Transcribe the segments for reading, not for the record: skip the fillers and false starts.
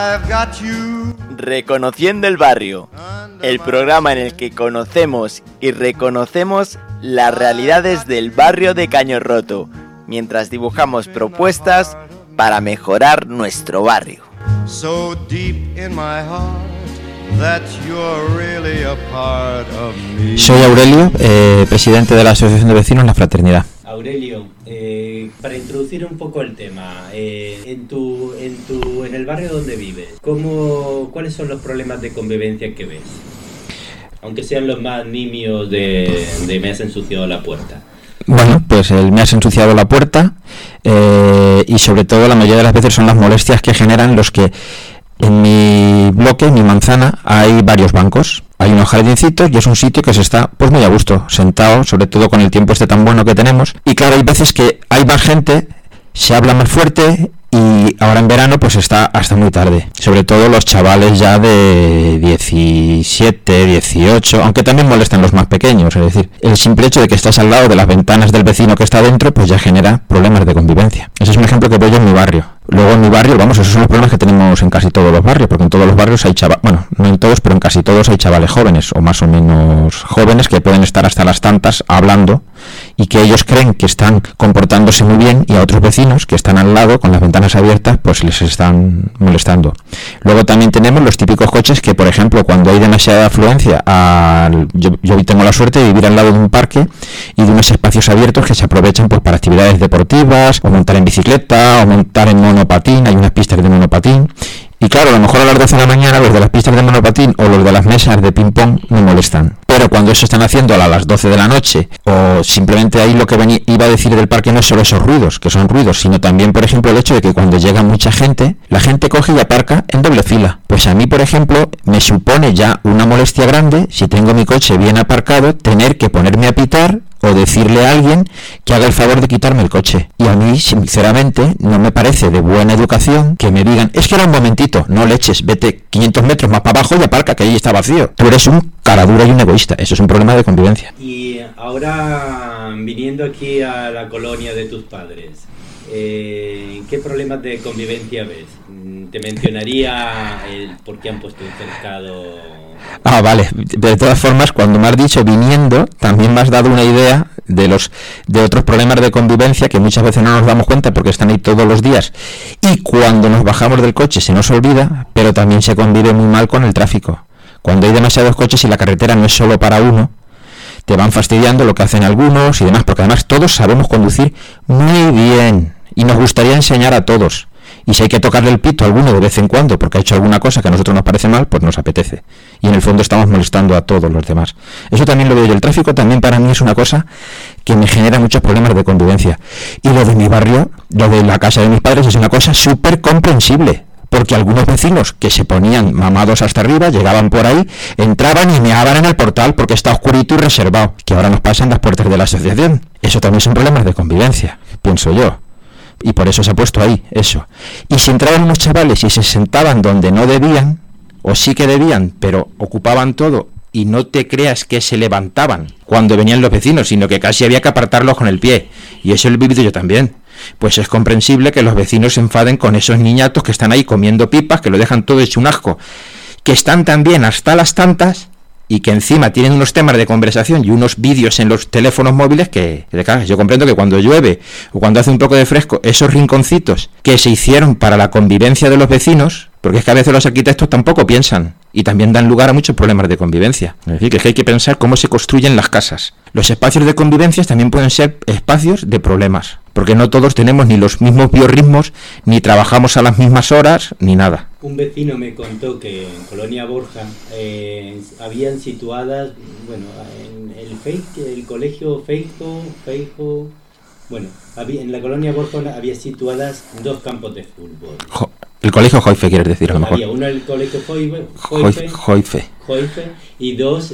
Reconociendo el barrio, el programa en el que conocemos y reconocemos las realidades del barrio de Caño Roto, mientras dibujamos propuestas para mejorar nuestro barrio. So deep in my heart that you're really a part of me. Soy Aurelio, presidente de la Asociación de Vecinos La Fraternidad. Aurelio, para introducir un poco el tema, en el barrio donde vives, ¿cuáles son los problemas de convivencia que ves? Aunque sean los más nimios de me has ensuciado la puerta. Bueno, pues me has ensuciado la puerta y sobre todo la mayoría de las veces son las molestias que generan los que en mi bloque, en mi manzana, hay varios bancos. Hay unos jardincitos y es un sitio que se está pues muy a gusto, sentado, sobre todo con el tiempo tan bueno que tenemos. Y claro, hay veces que hay más gente, se habla más fuerte y ahora en verano pues está hasta muy tarde. Sobre todo los chavales ya de 17, 18, aunque también molestan los más pequeños. Es decir, el simple hecho de que estás al lado de las ventanas del vecino que está dentro pues ya genera problemas de convivencia. Ese es un ejemplo que veo yo en mi barrio. Luego en mi barrio, esos son los problemas que tenemos en casi todos los barrios, porque en todos los barrios hay chavales, bueno, no en todos, pero en casi todos hay chavales jóvenes, o más o menos jóvenes, que pueden estar hasta las tantas hablando, y que ellos creen que están comportándose muy bien, y a otros vecinos que están al lado, con las ventanas abiertas, pues les están molestando. Luego también tenemos los típicos coches que, por ejemplo, cuando hay demasiada afluencia, yo tengo la suerte de vivir al lado de un parque, y de unos espacios abiertos que se aprovechan pues para actividades deportivas, o montar en bicicleta, o montar en monopatín, hay unas pistas de monopatín, y claro, a lo mejor a las 12 de la mañana los de las pistas de monopatín o los de las mesas de ping pong me molestan, pero cuando eso están haciendo a las 12 de la noche, o simplemente ahí lo que iba a decir del parque no es solo esos ruidos, que son ruidos, sino también, por ejemplo, el hecho de que cuando llega mucha gente, la gente coge y aparca en doble fila. Pues a mí, por ejemplo, me supone ya una molestia grande, si tengo mi coche bien aparcado, tener que ponerme a pitar o decirle a alguien que haga el favor de quitarme el coche. Y a mí, sinceramente, no me parece de buena educación que me digan, es que era un momentito, no le eches, vete 500 metros más para abajo y aparca, que ahí está vacío. Tú eres un cara dura y un egoísta, eso es un problema de convivencia. Y ahora, viniendo aquí a la colonia de tus padres, ¿qué problemas de convivencia ves? Te mencionaría el por qué han puesto un cercado. Vale. De todas formas, cuando me has dicho viniendo, también me has dado una idea de otros problemas de convivencia que muchas veces no nos damos cuenta porque están ahí todos los días. Y cuando nos bajamos del coche se nos olvida, pero también se convive muy mal con el tráfico. Cuando hay demasiados coches y la carretera no es solo para uno, te van fastidiando lo que hacen algunos y demás, porque además todos sabemos conducir muy bien y nos gustaría enseñar a todos. Y si hay que tocarle el pito a alguno de vez en cuando porque ha hecho alguna cosa que a nosotros nos parece mal, pues nos apetece. Y en el fondo estamos molestando a todos los demás. Eso también lo veo yo. El tráfico también para mí es una cosa que me genera muchos problemas de convivencia. Y lo de mi barrio, lo de la casa de mis padres, es una cosa súper comprensible. Porque algunos vecinos que se ponían mamados hasta arriba, llegaban por ahí, entraban y meaban en el portal porque está oscurito y reservado. Que ahora nos pasan las puertas de la asociación. Eso también son problemas de convivencia, pienso yo. Y por eso se ha puesto ahí, eso. Y si entraban unos chavales y se sentaban donde no debían, o sí que debían, pero ocupaban todo, y no te creas que se levantaban cuando venían los vecinos, sino que casi había que apartarlos con el pie. Y eso lo he vivido yo también. Pues es comprensible que los vecinos se enfaden con esos niñatos que están ahí comiendo pipas, que lo dejan todo hecho un asco, que están también hasta las tantas, y que encima tienen unos temas de conversación y unos vídeos en los teléfonos móviles que te cagas. Yo comprendo que cuando llueve o cuando hace un poco de fresco, esos rinconcitos que se hicieron para la convivencia de los vecinos, porque es que a veces los arquitectos tampoco piensan y también dan lugar a muchos problemas de convivencia. Es decir, que hay que pensar cómo se construyen las casas. Los espacios de convivencia también pueden ser espacios de problemas, porque no todos tenemos ni los mismos biorritmos, ni trabajamos a las mismas horas, ni nada. Un vecino me contó que en Colonia Borja habían situadas, bueno, en el colegio Feijo, bueno, en la Colonia Borja había situadas 2 campos de fútbol. El colegio Joife, quieres decir, a lo mejor. Había uno el colegio Joife y 2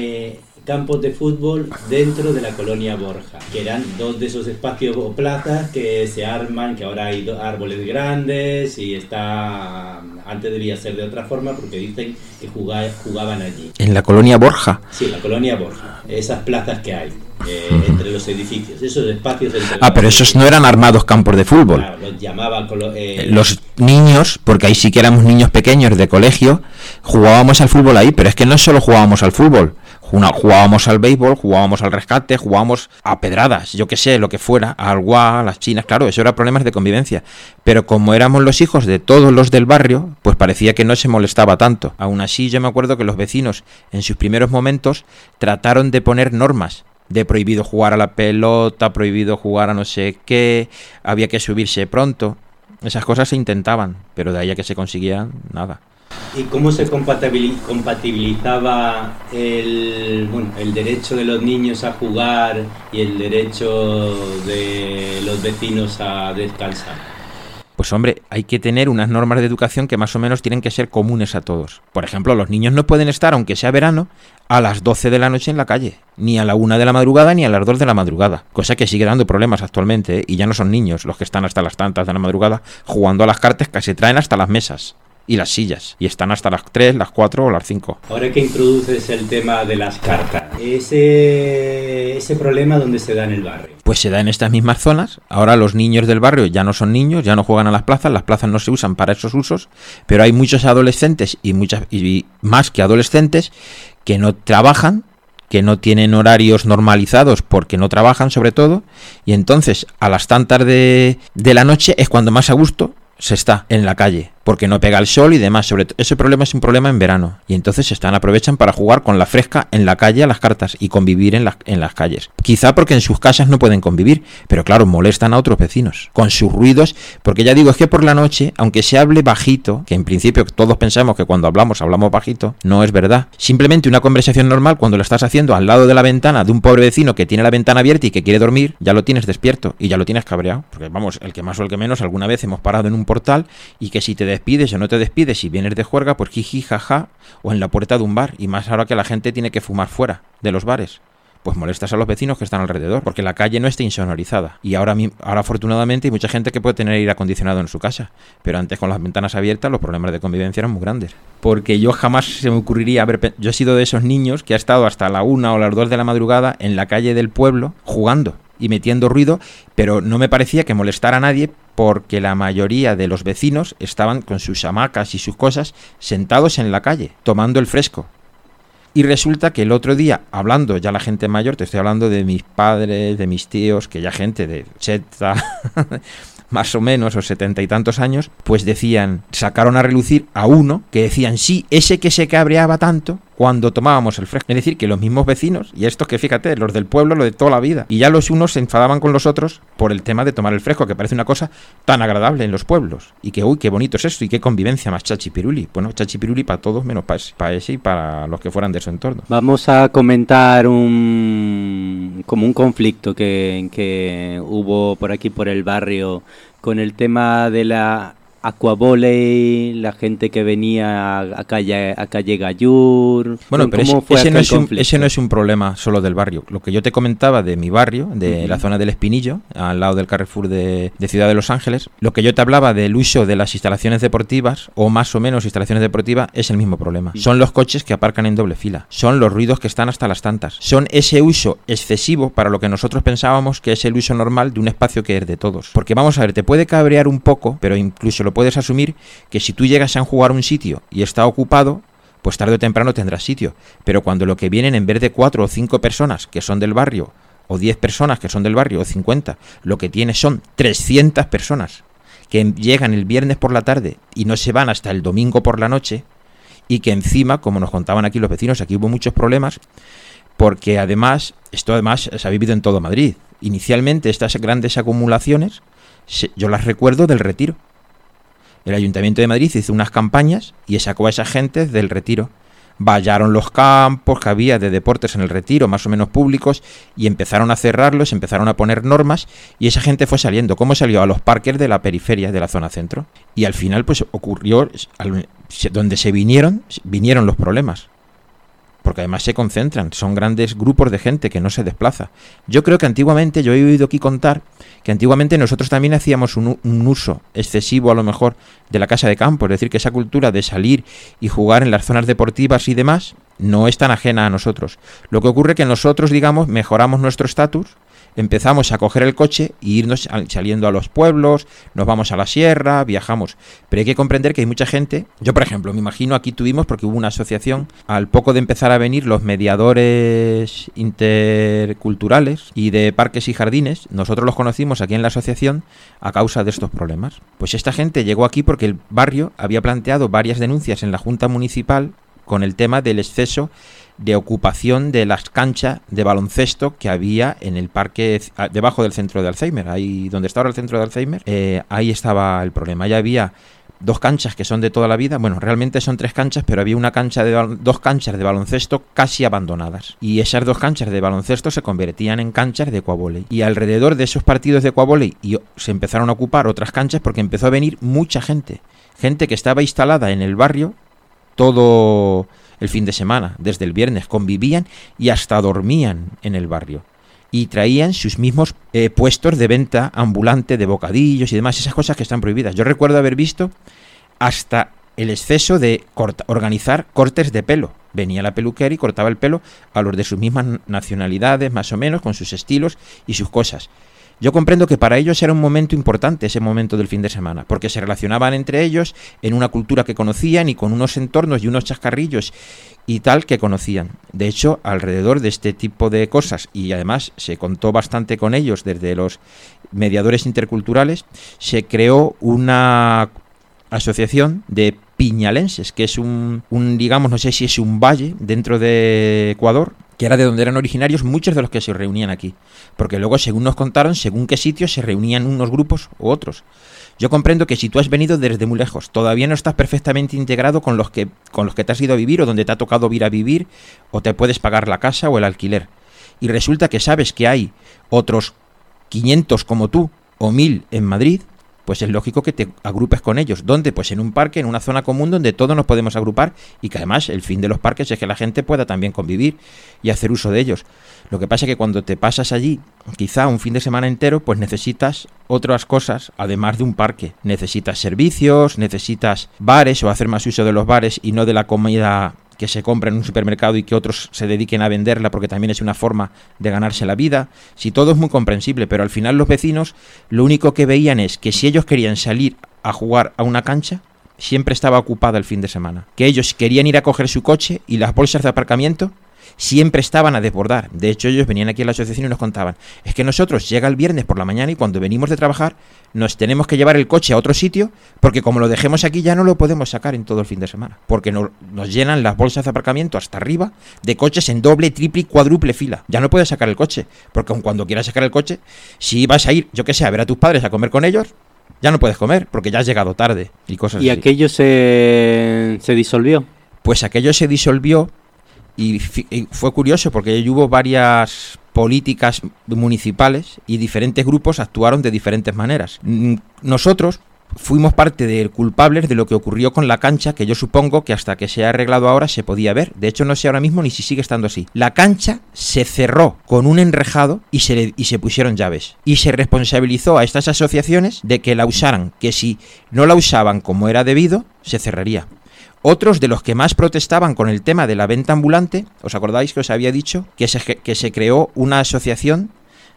campos de fútbol dentro de la Colonia Borja, que eran 2 de esos espacios o plazas que se arman, que ahora hay árboles grandes y está... Antes debía ser de otra forma porque dicen que jugaban allí. ¿En la Colonia Borja? Sí, la Colonia Borja, esas plazas que hay. entre los edificios, esos espacios entre pero esos no eran armados campos de fútbol. Claro, los llamaban los niños, porque ahí sí que éramos niños pequeños de colegio, jugábamos al fútbol ahí, pero es que no solo jugábamos al fútbol, jugábamos al béisbol, jugábamos al rescate, jugábamos a pedradas, yo que sé, lo que fuera, al guá, a las chinas, claro, eso era problemas de convivencia, pero como éramos los hijos de todos los del barrio, pues parecía que no se molestaba tanto. Aún así, yo me acuerdo que los vecinos, en sus primeros momentos, trataron de poner normas, de prohibido jugar a la pelota, prohibido jugar a no sé qué, había que subirse pronto, esas cosas se intentaban, pero de ahí a que se consiguieran, nada. ¿Y cómo se compatibilizaba el derecho de los niños a jugar y el derecho de los vecinos a descansar? Pues hombre, hay que tener unas normas de educación que más o menos tienen que ser comunes a todos. Por ejemplo, los niños no pueden estar, aunque sea verano, a las 12 de la noche en la calle, ni a la 1 de la madrugada ni a las 2 de la madrugada, cosa que sigue dando problemas actualmente, y ya no son niños los que están hasta las tantas de la madrugada jugando a las cartas que se traen hasta las mesas y las sillas, y están hasta las 3, las 4 o las 5. Ahora que introduces el tema de las cartas, ese problema, ¿dónde se da en el barrio? Pues se da en estas mismas zonas. Ahora los niños del barrio ya no son niños, ya no juegan a las plazas no se usan para esos usos, pero hay muchos adolescentes y más que adolescentes que no trabajan, que no tienen horarios normalizados porque no trabajan sobre todo, y entonces a las tantas de la noche es cuando más a gusto se está en la calle, porque no pega el sol y demás. Sobre todo ese problema es un problema en verano, y entonces aprovechan para jugar con la fresca en la calle a las cartas y convivir en las calles. Quizá porque en sus casas no pueden convivir, pero claro, molestan a otros vecinos con sus ruidos, porque ya digo, es que por la noche, aunque se hable bajito, que en principio todos pensamos que cuando hablamos bajito, no es verdad. Simplemente una conversación normal, cuando lo estás haciendo al lado de la ventana de un pobre vecino que tiene la ventana abierta y que quiere dormir, ya lo tienes despierto y ya lo tienes cabreado, porque vamos, el que más o el que menos, alguna vez hemos parado en un portal y que si te despides o no te despides, si vienes de juerga, pues jiji, jaja, o en la puerta de un bar, y más ahora que la gente tiene que fumar fuera de los bares, pues molestas a los vecinos que están alrededor, porque la calle no está insonorizada, y ahora afortunadamente hay mucha gente que puede tener aire acondicionado en su casa, pero antes con las ventanas abiertas los problemas de convivencia eran muy grandes, porque yo jamás se me ocurriría yo he sido de esos niños que ha estado hasta la 1 o las 2 de la madrugada en la calle del pueblo jugando y metiendo ruido, pero no me parecía que molestara a nadie, porque la mayoría de los vecinos estaban con sus hamacas y sus cosas sentados en la calle, tomando el fresco. Y resulta que el otro día, hablando ya la gente mayor, te estoy hablando de mis padres, de mis tíos, que ya gente de 80 más o menos, o 70 y tantos años, pues sacaron a relucir a uno que decían, sí, ese que se cabreaba tanto cuando tomábamos el fresco. Es decir, que los mismos vecinos, y estos que fíjate, los del pueblo, lo de toda la vida, y ya los unos se enfadaban con los otros por el tema de tomar el fresco, que parece una cosa tan agradable en los pueblos, y que, uy, qué bonito es esto, y qué convivencia más chachipiruli. Bueno, chachipiruli para todos, menos para ese y para los que fueran de su entorno. Vamos a comentar como un conflicto que hubo por aquí, por el barrio, con el tema de la aquavoley, la gente que venía a calle Gallur. Bueno, pero ese no es un problema solo del barrio. Lo que yo te comentaba de mi barrio, de la zona del Espinillo, al lado del Carrefour de Ciudad de Los Ángeles, lo que yo te hablaba del uso de las instalaciones deportivas, o más o menos instalaciones deportivas, es el mismo problema. Son los coches que aparcan en doble fila, son los ruidos que están hasta las tantas, son ese uso excesivo para lo que nosotros pensábamos que es el uso normal de un espacio que es de todos. Porque vamos a ver, te puede cabrear un poco, pero incluso lo puedes asumir, que si tú llegas a jugar a un sitio y está ocupado, pues tarde o temprano tendrás sitio. Pero cuando lo que vienen, en vez de 4 o 5 personas que son del barrio, o 10 personas que son del barrio, o 50, lo que tienes son 300 personas que llegan el viernes por la tarde y no se van hasta el domingo por la noche, y que encima, como nos contaban aquí los vecinos, aquí hubo muchos problemas, porque esto se ha vivido en todo Madrid. Inicialmente estas grandes acumulaciones, yo las recuerdo del Retiro. El Ayuntamiento de Madrid hizo unas campañas y sacó a esa gente del Retiro. Vallaron los campos que había de deportes en el Retiro, más o menos públicos, y empezaron a cerrarlos, empezaron a poner normas, y esa gente fue saliendo. ¿Cómo salió? A los parques de la periferia, de la zona centro. Y al final pues ocurrió, donde se vinieron los problemas. porque además se concentran, son grandes grupos de gente que no se desplaza. Yo creo que antiguamente, yo he oído aquí contar que antiguamente nosotros también hacíamos un uso excesivo a lo mejor de la casa de campo, es decir, que esa cultura de salir y jugar en las zonas deportivas y demás no es tan ajena a nosotros. Lo que ocurre es que nosotros, digamos, mejoramos nuestro estatus, empezamos a coger el coche e irnos saliendo a los pueblos, nos vamos a la sierra, viajamos. Pero hay que comprender que hay mucha gente. Yo, por ejemplo, me imagino aquí tuvimos, porque hubo una asociación, al poco de empezar a venir los mediadores interculturales y de parques y jardines, nosotros los conocimos aquí en la asociación a causa de estos problemas. Pues esta gente llegó aquí porque el barrio había planteado varias denuncias en la Junta Municipal con el tema del exceso de ocupación de las canchas de baloncesto que había en el parque debajo del centro de Alzheimer, ahí donde está ahora el centro de Alzheimer, ahí estaba el problema. Ya había 2 canchas que son de toda la vida, bueno, realmente son 3 canchas, pero había una cancha 2 canchas de baloncesto casi abandonadas, y esas 2 canchas de baloncesto se convertían en canchas de aquavóley, y alrededor de esos partidos de aquavóley se empezaron a ocupar otras canchas porque empezó a venir mucha gente que estaba instalada en el barrio todo el fin de semana, desde el viernes, convivían y hasta dormían en el barrio. Y traían sus mismos puestos de venta ambulante de bocadillos y demás, esas cosas que están prohibidas. Yo recuerdo haber visto hasta el exceso de organizar cortes de pelo. Venía la peluquera y cortaba el pelo a los de sus mismas nacionalidades, más o menos, con sus estilos y sus cosas. Yo comprendo que para ellos era un momento importante ese momento del fin de semana, porque se relacionaban entre ellos en una cultura que conocían y con unos entornos y unos chascarrillos y tal que conocían. De hecho, alrededor de este tipo de cosas, y además se contó bastante con ellos desde los mediadores interculturales, se creó una asociación de piñalenses, que es un digamos, no sé si es un valle dentro de Ecuador, que era de donde eran originarios muchos de los que se reunían aquí, porque luego, según nos contaron, según qué sitios se reunían unos grupos u otros. Yo comprendo que si tú has venido desde muy lejos, todavía no estás perfectamente integrado con los que te has ido a vivir o donde te ha tocado ir a vivir, o te puedes pagar la casa o el alquiler, y resulta que sabes que hay otros 500 como tú o 1000 en Madrid, pues es lógico que te agrupes con ellos. ¿Dónde? Pues en un parque, en una zona común donde todos nos podemos agrupar, y que además el fin de los parques es que la gente pueda también convivir y hacer uso de ellos. Lo que pasa es que cuando te pasas allí, quizá un fin de semana entero, pues necesitas otras cosas, además de un parque. Necesitas servicios, necesitas bares, o hacer más uso de los bares y no de la comida que se compra en un supermercado y que otros se dediquen a venderla, porque también es una forma de ganarse la vida. Si todo es muy comprensible, pero al final los vecinos lo único que veían es que si ellos querían salir a jugar a una cancha, siempre estaba ocupada el fin de semana. Que ellos querían ir a coger su coche y las bolsas de aparcamiento siempre estaban a desbordar. De hecho, ellos venían aquí a la asociación y nos contaban, es que nosotros llega el viernes por la mañana y cuando venimos de trabajar nos tenemos que llevar el coche a otro sitio, porque como lo dejemos aquí ya no lo podemos sacar en todo el fin de semana, porque nos llenan las bolsas de aparcamiento hasta arriba de coches en doble, triple y cuádruple fila. Ya no puedes sacar el coche, porque aun cuando quieras sacar el coche, si vas a ir, yo que sé, a ver a tus padres a comer con ellos, ya no puedes comer, porque ya has llegado tarde y cosas así. ¿Y aquello se disolvió? Pues aquello se disolvió. Y fue curioso porque hubo varias políticas municipales y diferentes grupos actuaron de diferentes maneras. Nosotros fuimos parte de culpables de lo que ocurrió con la cancha, que yo supongo que hasta que se ha arreglado ahora se podía ver. De hecho, no sé ahora mismo ni si sigue estando así. La cancha se cerró con un enrejado y se pusieron llaves. Y se responsabilizó a estas asociaciones de que la usaran, que si no la usaban como era debido, se cerraría. Otros de los que más protestaban con el tema de la venta ambulante, ¿os acordáis que os había dicho que se creó una asociación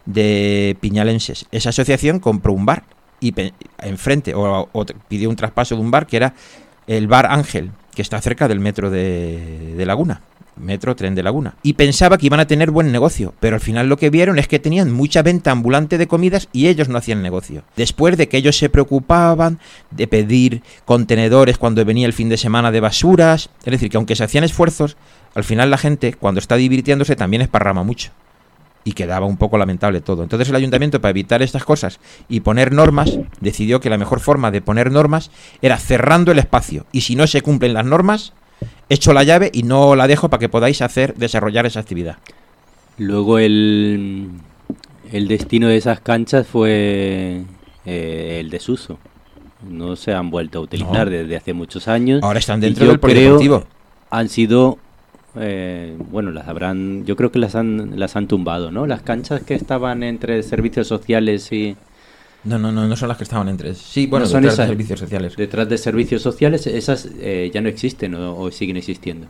de piñalenses? Esa asociación compró un bar y enfrente, o pidió un traspaso de un bar que era el Bar Ángel, que está cerca del metro de Laguna. Metro Tren de Laguna, y pensaba que iban a tener buen negocio, pero al final lo que vieron es que tenían mucha venta ambulante de comidas y ellos no hacían negocio. Después de que ellos se preocupaban de pedir contenedores cuando venía el fin de semana de basuras, es decir, que aunque se hacían esfuerzos, al final la gente cuando está divirtiéndose también esparrama mucho. Y quedaba un poco lamentable todo. Entonces el ayuntamiento, para evitar estas cosas y poner normas, decidió que la mejor forma de poner normas era cerrando el espacio, y si no se cumplen las normas, echo la llave y no la dejo para que podáis desarrollar esa actividad. Luego el destino de esas canchas fue el desuso. No se han vuelto a utilizar desde hace muchos años. Ahora están dentro del polideportivo. Han sido bueno, las habrán, yo creo que las han tumbado, ¿no? Las canchas que estaban entre servicios sociales y... No son las que estaban entre... Sí, bueno, no son detrás esas, de servicios sociales. Detrás de servicios sociales, esas ya no existen o siguen existiendo.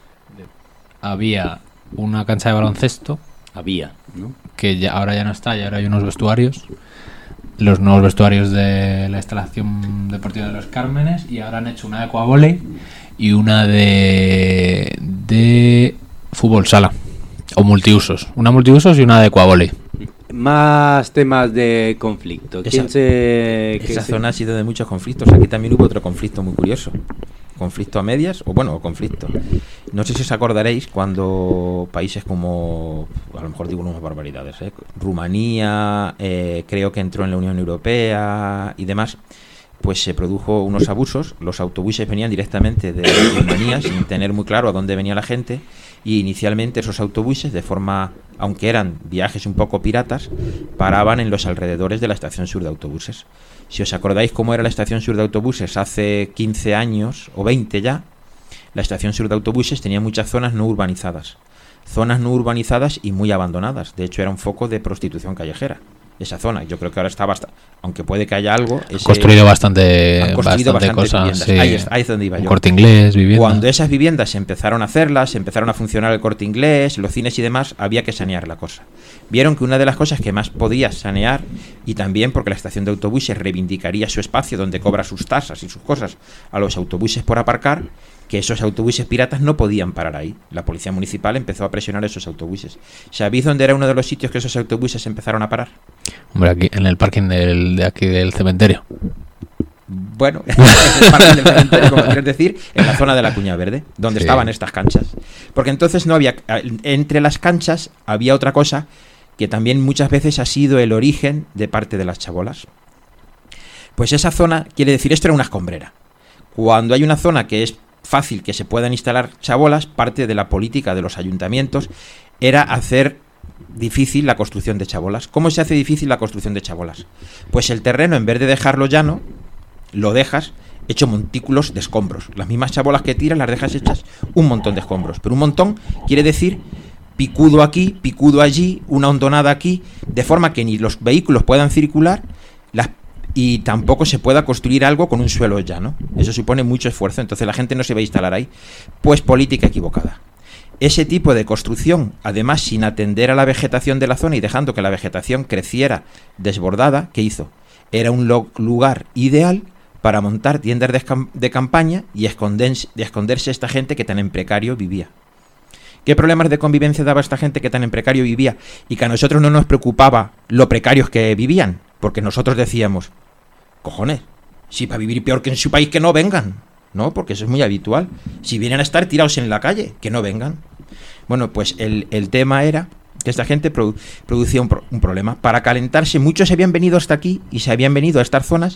Había una cancha de baloncesto. Había, ¿no? Que ahora ya no está, y ahora hay unos vestuarios. Los nuevos vestuarios de la instalación deportiva de Los Cármenes, y ahora han hecho una de aquavoley y una de fútbol sala o multiusos. Una multiusos y una de aquavoley. Más temas de conflicto. Esa zona ha sido de muchos conflictos. Aquí también hubo otro conflicto muy curioso. Conflicto a medias, conflicto. No sé si os acordaréis cuando países como, a lo mejor digo unas barbaridades, Rumanía, creo que entró en la Unión Europea y demás, pues se produjo unos abusos. Los autobuses venían directamente de Rumanía sin tener muy claro a dónde venía la gente, y inicialmente esos autobuses, de forma, aunque eran viajes un poco piratas, paraban en los alrededores de la estación sur de autobuses. Si os acordáis cómo era la estación sur de autobuses hace 15 años o 20 ya, la estación sur de autobuses tenía muchas zonas no urbanizadas y muy abandonadas. De hecho, era un foco de prostitución callejera esa zona. Yo creo que ahora está bastante, aunque puede que haya algo, han construido bastante cosas, sí. Ahí es donde iba yo. Corte Inglés, viviendas. Cuando esas viviendas empezaron a hacerlas, empezaron a funcionar el Corte Inglés, los cines y demás, había que sanear la cosa. Vieron que una de las cosas que más podía sanear, y también porque la estación de autobuses reivindicaría su espacio donde cobra sus tasas y sus cosas a los autobuses por aparcar, que esos autobuses piratas no podían parar ahí. La policía municipal empezó a presionar esos autobuses. ¿Sabéis dónde era uno de los sitios que esos autobuses empezaron a parar? Hombre, aquí en el parking de aquí del cementerio. Bueno, en el parking del cementerio, como quieres decir, en la zona de la Cuña Verde, donde estaban estas canchas. Porque entonces no había... Entre las canchas había otra cosa que también muchas veces ha sido el origen de parte de las chabolas. Pues esa zona, quiere decir, esto era una escombrera. Cuando hay una zona que es fácil que se puedan instalar chabolas, parte de la política de los ayuntamientos era hacer difícil la construcción de chabolas. ¿Cómo se hace difícil la construcción de chabolas? Pues el terreno, en vez de dejarlo llano, lo dejas hecho montículos de escombros. Las mismas chabolas que tiras las dejas hechas un montón de escombros. Pero un montón quiere decir picudo aquí, picudo allí, una hondonada aquí, de forma que ni los vehículos puedan circular y tampoco se pueda construir algo con un suelo llano. Eso supone mucho esfuerzo, entonces la gente no se va a instalar ahí. Pues política equivocada. Ese tipo de construcción, además sin atender a la vegetación de la zona y dejando que la vegetación creciera desbordada, ¿qué hizo? Era un lugar ideal para montar tiendas de campaña y esconderse esta gente que tan en precario vivía. ¿Qué problemas de convivencia daba esta gente que tan en precario vivía y que a nosotros no nos preocupaba lo precarios que vivían? Porque nosotros decíamos, cojones, si para vivir peor que en su país, que no vengan. No, porque eso es muy habitual. Si vienen a estar tirados en la calle, que no vengan. Bueno, pues el tema era que esta gente producía un problema. Para calentarse, muchos se habían venido hasta aquí y se habían venido a estas zonas,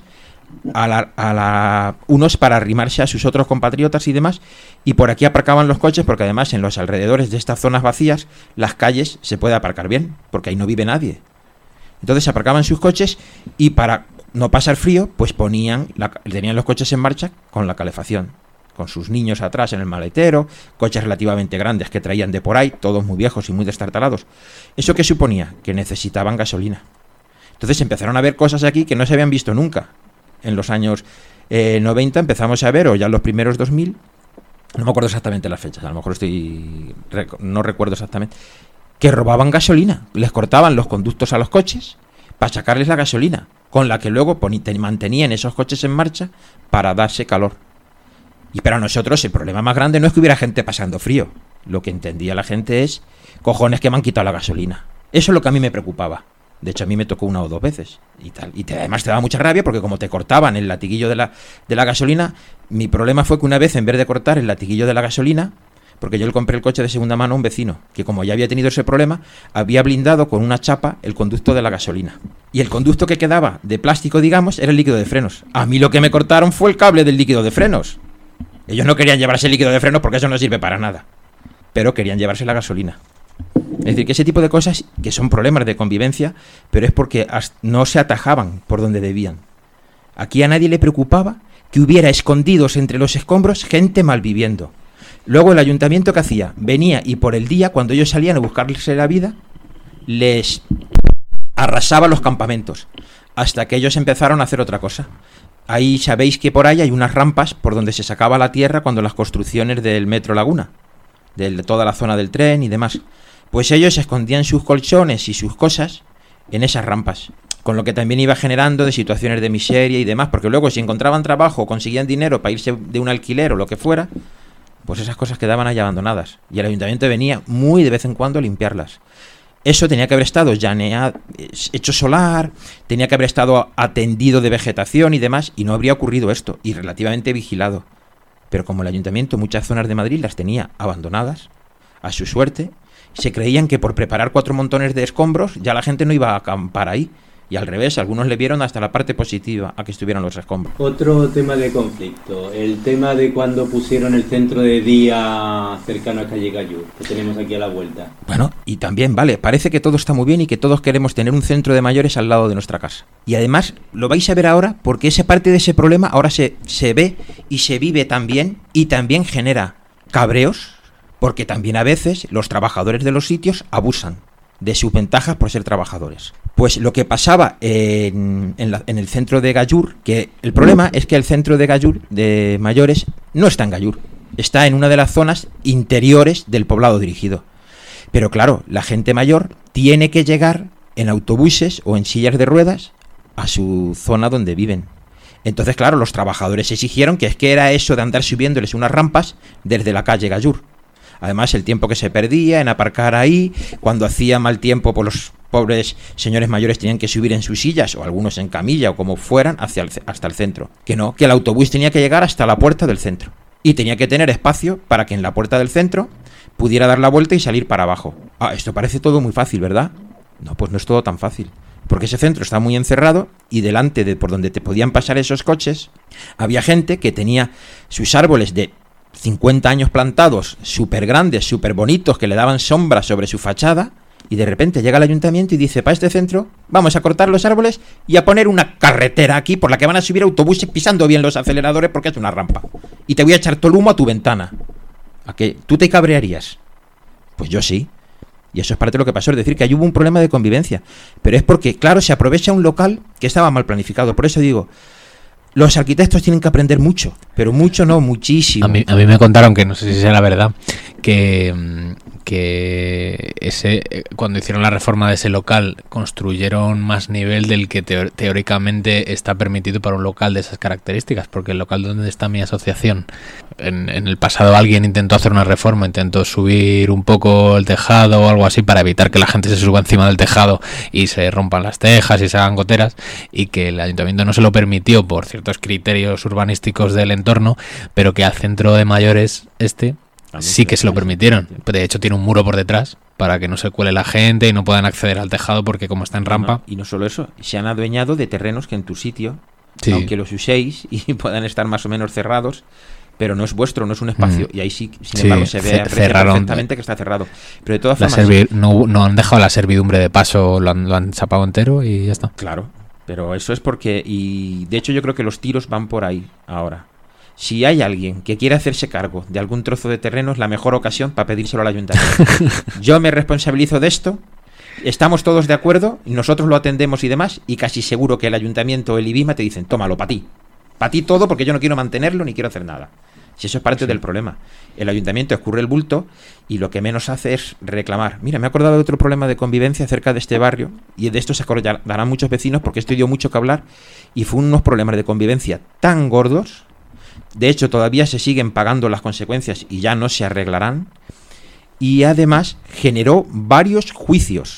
unos para arrimarse a sus otros compatriotas y demás, y por aquí aparcaban los coches, porque además en los alrededores de estas zonas vacías, las calles se puede aparcar bien, porque ahí no vive nadie. Entonces aparcaban sus coches y para no pasar frío, pues tenían los coches en marcha con la calefacción, con sus niños atrás en el maletero, coches relativamente grandes que traían de por ahí, todos muy viejos y muy destartalados. ¿Eso qué suponía? Que necesitaban gasolina. Entonces empezaron a ver cosas aquí que no se habían visto nunca. En los años 90 empezamos a ver, o ya en los primeros 2000, no me acuerdo exactamente las fechas, a lo mejor no recuerdo exactamente, que robaban gasolina, les cortaban los conductos a los coches para sacarles la gasolina, con la que luego mantenían esos coches en marcha para darse calor. Y para nosotros el problema más grande no es que hubiera gente pasando frío, lo que entendía la gente es, cojones que me han quitado la gasolina. Eso es lo que a mí me preocupaba. De hecho, a mí me tocó 1 o 2 veces y tal. Y además te daba mucha rabia porque como te cortaban el latiguillo de la gasolina, mi problema fue que una vez, en vez de cortar el latiguillo de la gasolina, porque yo le compré el coche de segunda mano a un vecino, que como ya había tenido ese problema, había blindado con una chapa el conducto de la gasolina. Y el conducto que quedaba de plástico, digamos, era el líquido de frenos. A mí lo que me cortaron fue el cable del líquido de frenos. Ellos no querían llevarse el líquido de frenos porque eso no sirve para nada. Pero querían llevarse la gasolina. Es decir, que ese tipo de cosas que son problemas de convivencia, pero es porque no se atajaban por donde debían. Aquí a nadie le preocupaba que hubiera escondidos entre los escombros gente malviviendo. Luego el ayuntamiento, ¿qué hacía? Venía y por el día, cuando ellos salían a buscarse la vida, les arrasaba los campamentos, hasta que ellos empezaron a hacer otra cosa. Ahí sabéis que por ahí hay unas rampas por donde se sacaba la tierra cuando las construcciones del Metro Laguna, de toda la zona del tren y demás. Pues ellos escondían sus colchones y sus cosas en esas rampas, con lo que también iba generando de situaciones de miseria y demás, porque luego si encontraban trabajo o conseguían dinero para irse de un alquiler o lo que fuera, pues esas cosas quedaban ahí abandonadas, y el ayuntamiento venía muy de vez en cuando a limpiarlas. Eso tenía que haber estado hecho solar, tenía que haber estado atendido de vegetación y demás, y no habría ocurrido esto, y relativamente vigilado. Pero como el ayuntamiento muchas zonas de Madrid las tenía abandonadas, a su suerte, se creían que por preparar 4 montones de escombros ya la gente no iba a acampar ahí. Y al revés, algunos le vieron hasta la parte positiva a que estuvieran los escombros. Otro tema de conflicto, el tema de cuando pusieron el centro de día cercano a calle Gallur, que tenemos aquí a la vuelta. Bueno, y también, vale, parece que todo está muy bien y que todos queremos tener un centro de mayores al lado de nuestra casa. Y además, lo vais a ver ahora, porque esa parte de ese problema ahora se ve y se vive también, y también genera cabreos, porque también a veces los trabajadores de los sitios abusan de sus ventajas por ser trabajadores. Pues lo que pasaba en el centro de Gallur, que el problema es que el centro de Gallur de mayores no está en Gallur, está en una de las zonas interiores del poblado dirigido. Pero claro, la gente mayor tiene que llegar en autobuses o en sillas de ruedas a su zona donde viven. Entonces, claro, los trabajadores exigieron que era eso de andar subiéndoles unas rampas desde la calle Gallur. Además, el tiempo que se perdía en aparcar ahí, cuando hacía mal tiempo, pues los pobres señores mayores tenían que subir en sus sillas, o algunos en camilla, o como fueran, hasta el centro. Que no, que el autobús tenía que llegar hasta la puerta del centro. Y tenía que tener espacio para que en la puerta del centro pudiera dar la vuelta y salir para abajo. Ah, esto parece todo muy fácil, ¿verdad? No, pues no es todo tan fácil. Porque ese centro está muy encerrado y delante de por donde te podían pasar esos coches, había gente que tenía sus árboles de 50 años plantados, súper grandes, súper bonitos, que le daban sombra sobre su fachada, y de repente llega el ayuntamiento y dice: para este centro vamos a cortar los árboles y a poner una carretera aquí por la que van a subir autobuses pisando bien los aceleradores porque es una rampa, y te voy a echar todo el humo a tu ventana. ¿A qué? ¿Tú te cabrearías? Pues yo sí. Y eso es parte de lo que pasó, es decir, que ahí hubo un problema de convivencia, pero es porque, claro, se aprovecha un local que estaba mal planificado. Por eso digo, los arquitectos tienen que aprender mucho, pero mucho no, muchísimo. A mí me contaron, que no sé si sea la verdad, que cuando hicieron la reforma de ese local construyeron más nivel del que teóricamente está permitido para un local de esas características, porque el local donde está mi asociación, en el pasado alguien intentó hacer una reforma, intentó subir un poco el tejado o algo así para evitar que la gente se suba encima del tejado y se rompan las tejas y se hagan goteras, y que el ayuntamiento no se lo permitió por ciertos criterios urbanísticos del entorno, pero que al centro de mayores sí que se lo permitieron. De hecho tiene un muro por detrás para que no se cuele la gente y no puedan acceder al tejado, porque como está en rampa. Y no solo eso, se han adueñado de terrenos que en tu sitio, sí, aunque los uséis y puedan estar más o menos cerrados, pero no es vuestro, no es un espacio, y ahí sí, sin embargo, se ve perfectamente que está cerrado. Pero de todas formas, no han dejado la servidumbre de paso, lo han chapado entero y ya está. Claro, pero eso es porque, y de hecho yo creo que los tiros van por ahí ahora. Si hay alguien que quiere hacerse cargo de algún trozo de terreno, es la mejor ocasión para pedírselo al ayuntamiento. Yo me responsabilizo de esto, estamos todos de acuerdo, y nosotros lo atendemos y demás, y casi seguro que el ayuntamiento o el IBIMA te dicen: tómalo, para ti todo, porque yo no quiero mantenerlo ni quiero hacer nada. Si eso es parte del problema. El ayuntamiento escurre el bulto y lo que menos hace es reclamar. Mira, me he acordado de otro problema de convivencia cerca de este barrio, y de esto se acordarán muchos vecinos porque esto dio mucho que hablar, y fue unos problemas de convivencia tan gordos. De hecho, todavía se siguen pagando las consecuencias y ya no se arreglarán. Y además generó varios juicios.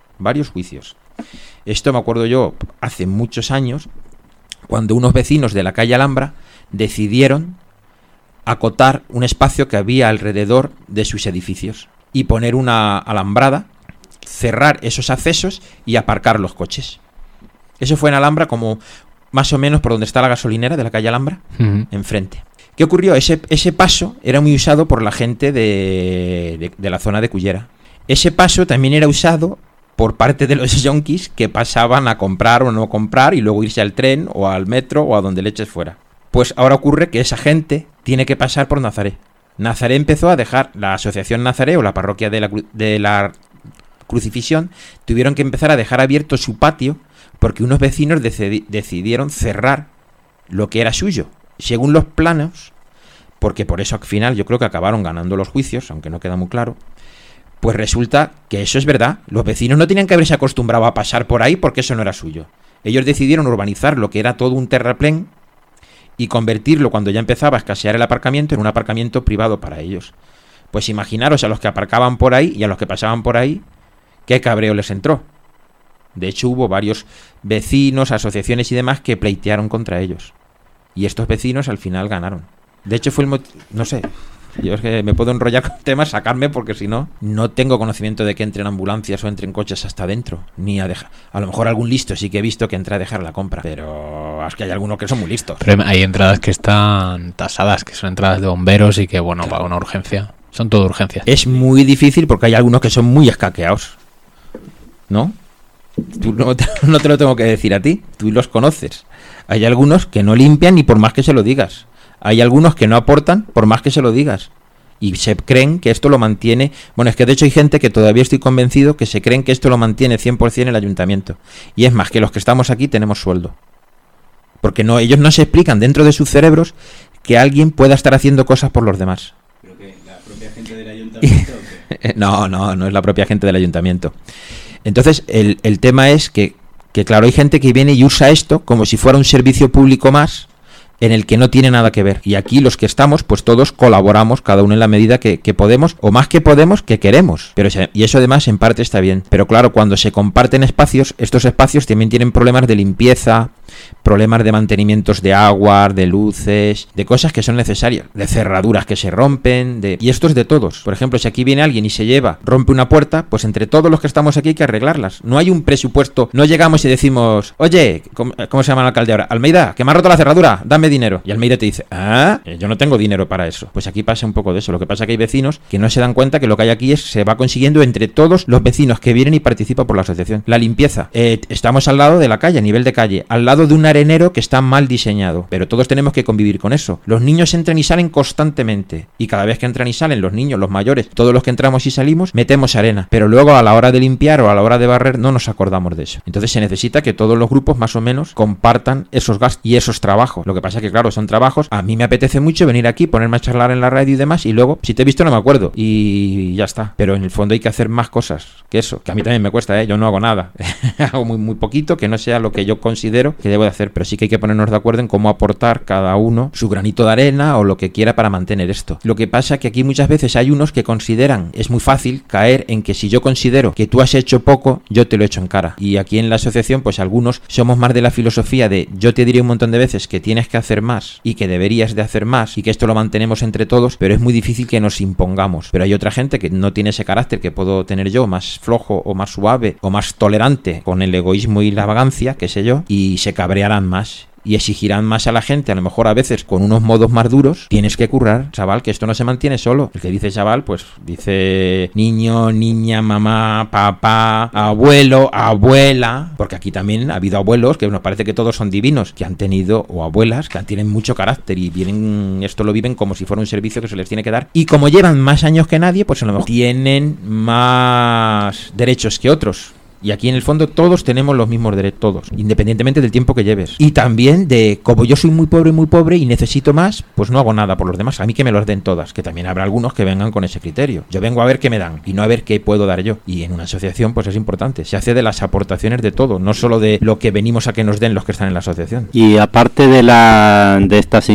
Esto me acuerdo yo hace muchos años, cuando unos vecinos de la calle Alhambra decidieron acotar un espacio que había alrededor de sus edificios y poner una alambrada, cerrar esos accesos y aparcar los coches. Eso fue en Alhambra, como más o menos por donde está la gasolinera de la calle Alhambra, enfrente. ¿Qué ocurrió? Ese paso era muy usado por la gente de la zona de Cullera. Ese paso también era usado por parte de los yonkis que pasaban a comprar o no comprar y luego irse al tren o al metro o a donde leches fuera. Pues ahora ocurre que esa gente tiene que pasar por Nazaret. Nazaré empezó a dejar, la asociación Nazaré o la parroquia de la Crucifixión tuvieron que empezar a dejar abierto su patio porque unos vecinos decidieron cerrar lo que era suyo, según los planos, porque por eso al final yo creo que acabaron ganando los juicios, aunque no queda muy claro. Pues resulta que eso es verdad. Los vecinos no tenían que haberse acostumbrado a pasar por ahí porque eso no era suyo. Ellos decidieron urbanizar lo que era todo un terraplén y convertirlo, cuando ya empezaba a escasear el aparcamiento, en un aparcamiento privado para ellos. Pues imaginaros a los que aparcaban por ahí y a los que pasaban por ahí, qué cabreo les entró. De hecho, hubo varios vecinos, asociaciones y demás que pleitearon contra ellos. Y estos vecinos al final ganaron. De hecho, fue el motivo... No sé... Yo es que me puedo enrollar con temas, sacarme, porque si no, no tengo conocimiento de que entren ambulancias o entren coches hasta adentro. Ni a dejar. A lo mejor algún listo sí que he visto que entra a dejar la compra. Pero es que hay algunos que son muy listos. Pero hay entradas que están tasadas, que son entradas de bomberos y que, bueno, claro, para una urgencia. Son todo urgencias. Es muy difícil porque hay algunos que son muy escaqueados. ¿No? Tú no te lo tengo que decir a ti. Tú los conoces. Hay algunos que no limpian ni por más que se lo digas. Hay algunos que no aportan por más que se lo digas. Y se creen que esto lo mantiene... Bueno, es que de hecho hay gente que todavía estoy convencido que se creen que esto lo mantiene 100% el ayuntamiento. Y es más, que los que estamos aquí tenemos sueldo. Porque no, ellos no se explican dentro de sus cerebros que alguien pueda estar haciendo cosas por los demás. ¿Pero qué? ¿La propia gente del ayuntamiento o qué? No es la propia gente del ayuntamiento. Entonces, el tema es que claro, hay gente que viene y usa esto como si fuera un servicio público más, en el que no tiene nada que ver. Y aquí los que estamos, pues todos colaboramos, cada uno en la medida que podemos, o más que podemos, que queremos. Y eso además en parte está bien. Pero claro, cuando se comparten espacios, estos espacios también tienen problemas de limpieza, problemas de mantenimientos de agua, de luces, de cosas que son necesarias, de cerraduras que se rompen, y esto es de todos. Por ejemplo, si aquí viene alguien y se rompe una puerta, pues entre todos los que estamos aquí hay que arreglarlas. No hay un presupuesto, no llegamos y decimos, oye, ¿cómo se llama el alcalde ahora? Almeida, que me ha roto la cerradura, dame dinero. Y Almeida te dice, yo no tengo dinero para eso. Pues aquí pasa un poco de eso. Lo que pasa es que hay vecinos que no se dan cuenta que lo que hay aquí se va consiguiendo entre todos los vecinos que vienen y participan por la asociación. La limpieza. Estamos al lado de la calle, a nivel de calle, al lado de un arenero que está mal diseñado, pero todos tenemos que convivir con eso. Los niños entran y salen constantemente, y cada vez que entran y salen los niños, los mayores, todos los que entramos y salimos, metemos arena, pero luego a la hora de limpiar o a la hora de barrer no nos acordamos de eso. Entonces se necesita que todos los grupos más o menos compartan esos gastos y esos trabajos. Lo que pasa es que claro, son trabajos. A mí me apetece mucho venir aquí, ponerme a charlar en la radio y demás, y luego, si te he visto no me acuerdo, y ya está. Pero en el fondo hay que hacer más cosas que eso, que a mí también me cuesta, yo no hago nada. Hago muy poquito, que no sea lo que yo considero que debo de hacer, pero sí que hay que ponernos de acuerdo en cómo aportar cada uno su granito de arena o lo que quiera para mantener esto. Lo que pasa es que aquí muchas veces hay unos que consideran, es muy fácil caer en que si yo considero que tú has hecho poco, yo te lo echo en cara. Y aquí en la asociación, pues algunos somos más de la filosofía de yo te diré un montón de veces que tienes que hacer más y que deberías de hacer más y que esto lo mantenemos entre todos, pero es muy difícil que nos impongamos. Pero hay otra gente que no tiene ese carácter que puedo tener yo, más flojo o más suave o más tolerante con el egoísmo y la vagancia, qué sé yo, y se cabrearán más y exigirán más a la gente, a lo mejor a veces con unos modos más duros. Tienes que currar, chaval, que esto no se mantiene solo. El que dice chaval, pues dice niño, niña, mamá, papá, abuelo, abuela, porque aquí también ha habido abuelos que nos parece que todos son divinos, que han tenido, o abuelas que tienen mucho carácter y esto lo viven como si fuera un servicio que se les tiene que dar, y como llevan más años que nadie, pues a lo mejor tienen más derechos que otros. Y aquí en el fondo todos tenemos los mismos derechos, todos, independientemente del tiempo que lleves. Y también de, como yo soy muy pobre y necesito más, pues no hago nada por los demás. A mí que me los den todas, que también habrá algunos que vengan con ese criterio. Yo vengo a ver qué me dan y no a ver qué puedo dar yo. Y en una asociación pues es importante, se hace de las aportaciones de todo, no solo de lo que venimos a que nos den los que están en la asociación. Y aparte de estas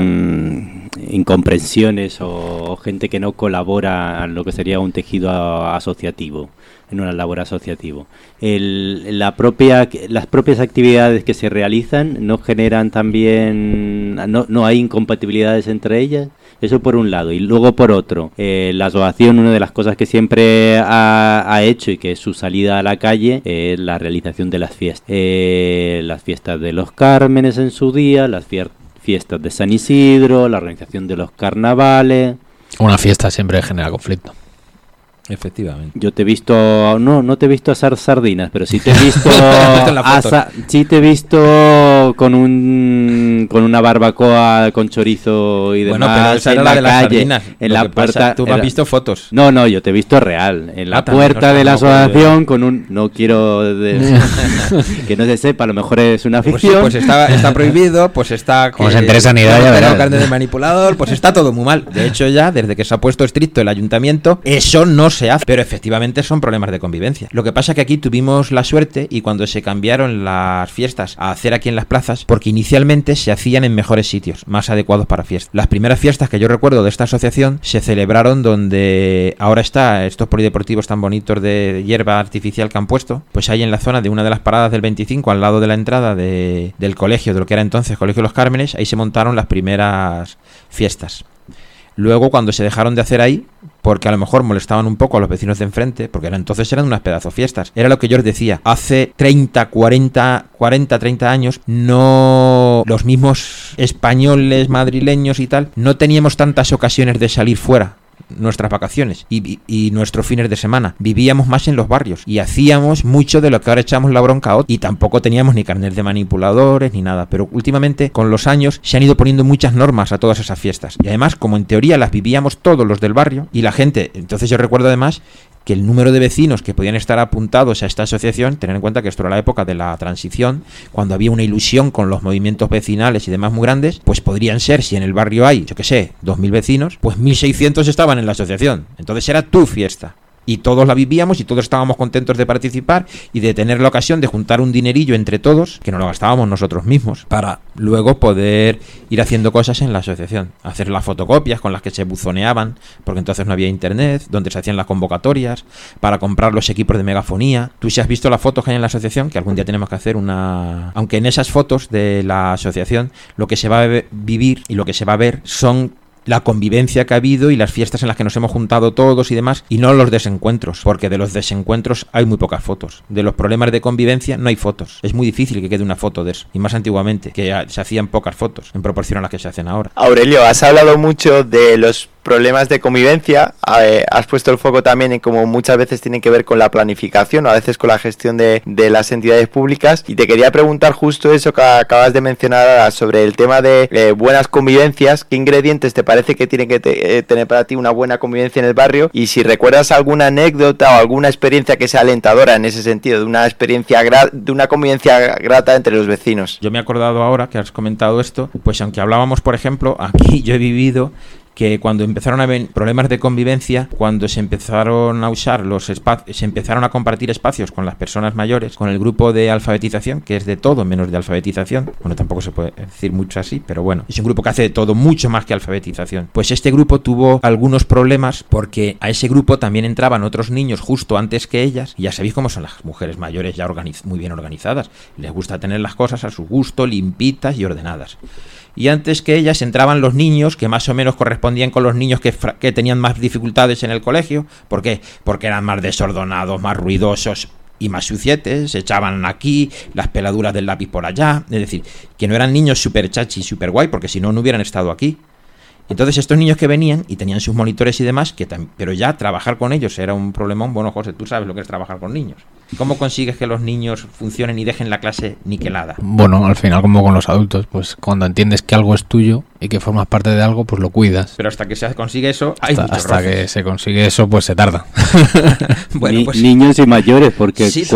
incomprensiones o gente que no colabora en lo que sería un tejido asociativo, en una labor asociativo, las propias actividades que se realizan no generan también, no hay incompatibilidades entre ellas. Eso por un lado. Y luego por otro, la asociación, una de las cosas que siempre ha hecho y que es su salida a la calle, es la realización de las fiestas. Las fiestas de los Cármenes en su día, las fiestas de San Isidro, la organización de los carnavales. Una fiesta siempre genera conflicto. Efectivamente. Yo te he visto, no te he visto asar sardinas, pero sí te he visto sí te he visto con una barbacoa con chorizo y demás. Bueno, pero esa era en la la de las calle, sardinas. en Lo la que pasa, puerta. tú me has visto fotos. No, yo te he visto real, en la también, puerta no, de la no puedo asociación con un, no quiero que no se sepa, a lo mejor es una Pues sí, ficción. pues está prohibido, pues está... Como se entere Sanidad, ya verás. Carne de manipulador, pues está todo muy mal. De hecho, ya, desde que se ha puesto estricto el ayuntamiento, eso no se hace. Pero efectivamente son problemas de convivencia. Lo que pasa es que aquí tuvimos la suerte y cuando se cambiaron las fiestas a hacer aquí en las plazas, porque inicialmente se hacían en mejores sitios, más adecuados para fiestas. Las primeras fiestas que yo recuerdo de esta asociación se celebraron donde ahora está estos polideportivos tan bonitos de hierba artificial que han puesto, pues ahí en la zona de una de las paradas del 25, al lado de la entrada del colegio, de lo que era entonces Colegio Los Cármenes, ahí se montaron las primeras fiestas. Luego, cuando se dejaron de hacer ahí, porque a lo mejor molestaban un poco a los vecinos de enfrente, porque entonces eran unas pedazo fiestas. Era lo que yo os decía, hace 30 años, no los mismos españoles, madrileños y tal, no teníamos tantas ocasiones de salir fuera nuestras vacaciones y nuestros fines de semana. Vivíamos más en los barrios y hacíamos mucho de lo que ahora echamos la bronca a otros, y tampoco teníamos ni carnet de manipuladores ni nada, pero últimamente con los años se han ido poniendo muchas normas a todas esas fiestas y además como en teoría las vivíamos todos los del barrio y la gente, entonces yo recuerdo además que el número de vecinos que podían estar apuntados a esta asociación, tener en cuenta que esto era la época de la transición, cuando había una ilusión con los movimientos vecinales y demás muy grandes, pues podrían ser, si en el barrio hay, yo qué sé, 2.000 vecinos, pues 1.600 estaban en la asociación. Entonces era tu fiesta. Y todos la vivíamos y todos estábamos contentos de participar y de tener la ocasión de juntar un dinerillo entre todos, que nos lo gastábamos nosotros mismos, para luego poder ir haciendo cosas en la asociación. Hacer las fotocopias con las que se buzoneaban, porque entonces no había internet, donde se hacían las convocatorias, para comprar los equipos de megafonía. Tú si has visto las fotos que hay en la asociación, que algún día tenemos que hacer una... Aunque en esas fotos de la asociación lo que se va a vivir y lo que se va a ver son la convivencia que ha habido y las fiestas en las que nos hemos juntado todos y demás, y no los desencuentros, porque de los desencuentros hay muy pocas fotos. De los problemas de convivencia no hay fotos. Es muy difícil que quede una foto de eso, y más antiguamente, que se hacían pocas fotos en proporción a las que se hacen ahora. Aurelio, has hablado mucho de los problemas de convivencia, has puesto el foco también en cómo muchas veces tienen que ver con la planificación o a veces con la gestión de las entidades públicas, y te quería preguntar justo eso que acabas de mencionar ahora sobre el tema de buenas convivencias. ¿Qué ingredientes te parece que tiene que tener para ti una buena convivencia en el barrio? Y si recuerdas alguna anécdota o alguna experiencia que sea alentadora en ese sentido, de una experiencia de una convivencia grata entre los vecinos. Yo me he acordado ahora que has comentado esto, pues aunque hablábamos, por ejemplo, aquí yo he vivido que cuando empezaron a haber problemas de convivencia, cuando se empezaron a usar los espacios, se empezaron a compartir espacios con las personas mayores, con el grupo de alfabetización, que es de todo menos de alfabetización, bueno, tampoco se puede decir mucho así, pero bueno, es un grupo que hace de todo mucho más que alfabetización. Pues este grupo tuvo algunos problemas porque a ese grupo también entraban otros niños justo antes que ellas, y ya sabéis cómo son las mujeres mayores ya muy bien organizadas, les gusta tener las cosas a su gusto, limpitas y ordenadas. Y antes que ellas entraban los niños que más o menos correspondían con los niños que tenían más dificultades en el colegio. ¿Por qué? Porque eran más desordenados, más ruidosos y más sucietes, se echaban aquí, las peladuras del lápiz por allá. Es decir, que no eran niños súper chachi, súper guay, porque si no, no hubieran estado aquí. Entonces estos niños que venían y tenían sus monitores y demás, pero ya trabajar con ellos era un problemón. Bueno, José, tú sabes lo que es trabajar con niños. ¿Cómo consigues que los niños funcionen y dejen la clase niquelada? Bueno, al final como con los adultos, pues cuando entiendes que algo es tuyo y que formas parte de algo, pues lo cuidas. Pero hasta que se consigue eso, hay muchos hasta roces. que se consigue eso, pues se tarda. Bueno, pues niños y mayores, porque sí,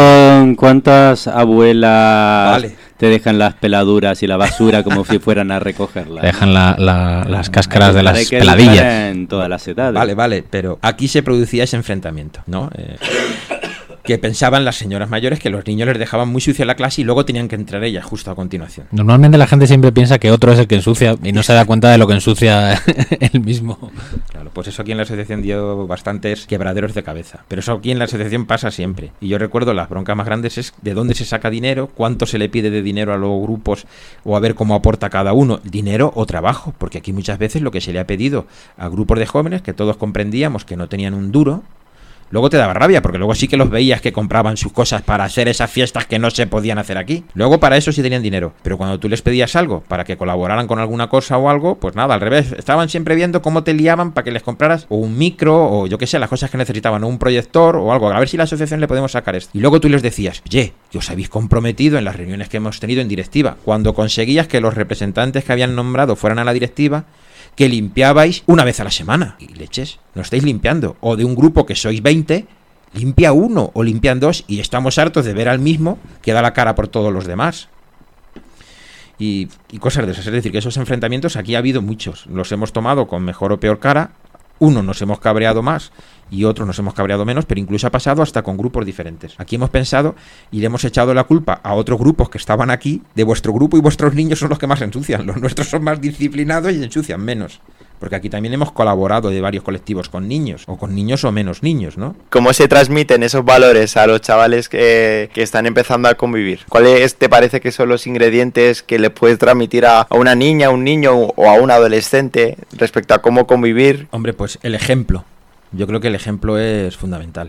¿cuántas abuelas vale. te dejan las peladuras y la basura como si fueran a recogerlas? Dejan las cáscaras de las Hay que peladillas. educar en todas las edades. Vale, pero aquí se producía ese enfrentamiento, ¿no? Que pensaban las señoras mayores que los niños les dejaban muy sucia la clase y luego tenían que entrar ellas justo a continuación. Normalmente la gente siempre piensa que otro es el que ensucia y no se da cuenta de lo que ensucia él mismo. Claro, pues eso aquí en la asociación dio bastantes quebraderos de cabeza. Pero eso aquí en la asociación pasa siempre. Y yo recuerdo las broncas más grandes es de dónde se saca dinero, cuánto se le pide de dinero a los grupos o a ver cómo aporta cada uno, dinero o trabajo. Porque aquí muchas veces lo que se le ha pedido a grupos de jóvenes que todos comprendíamos que no tenían un duro, Luego te daba rabia, porque luego sí que los veías que compraban sus cosas para hacer esas fiestas que no se podían hacer aquí. Luego para eso sí tenían dinero. Pero cuando tú les pedías algo para que colaboraran con alguna cosa o algo, pues nada, al revés. Estaban siempre viendo cómo te liaban para que les compraras o un micro o yo qué sé, las cosas que necesitaban, o un proyector o algo. A ver si la asociación le podemos sacar esto. Y luego tú les decías, oye, que os habéis comprometido en las reuniones que hemos tenido en directiva. Cuando conseguías que los representantes que habían nombrado fueran a la directiva, que limpiabais una vez a la semana. Y leches, no estáis limpiando. O de un grupo que sois 20, limpia uno o limpian 2 y estamos hartos de ver al mismo que da la cara por todos los demás. Y cosas de esas. Es decir, que esos enfrentamientos aquí ha habido muchos. Los hemos tomado con mejor o peor cara. Uno nos hemos cabreado más y otros nos hemos cabreado menos, pero incluso ha pasado hasta con grupos diferentes. Aquí hemos pensado y le hemos echado la culpa a otros grupos que estaban aquí, de vuestro grupo, y vuestros niños son los que más ensucian. Los nuestros son más disciplinados y ensucian menos. Porque aquí también hemos colaborado de varios colectivos con niños, o con niños o menos niños, ¿no? ¿Cómo se transmiten esos valores a los chavales que están empezando a convivir? ¿Cuáles te parece que son los ingredientes que le puedes transmitir a una niña, a un niño o a un adolescente respecto a cómo convivir? Hombre, pues el ejemplo. Yo creo que el ejemplo es fundamental.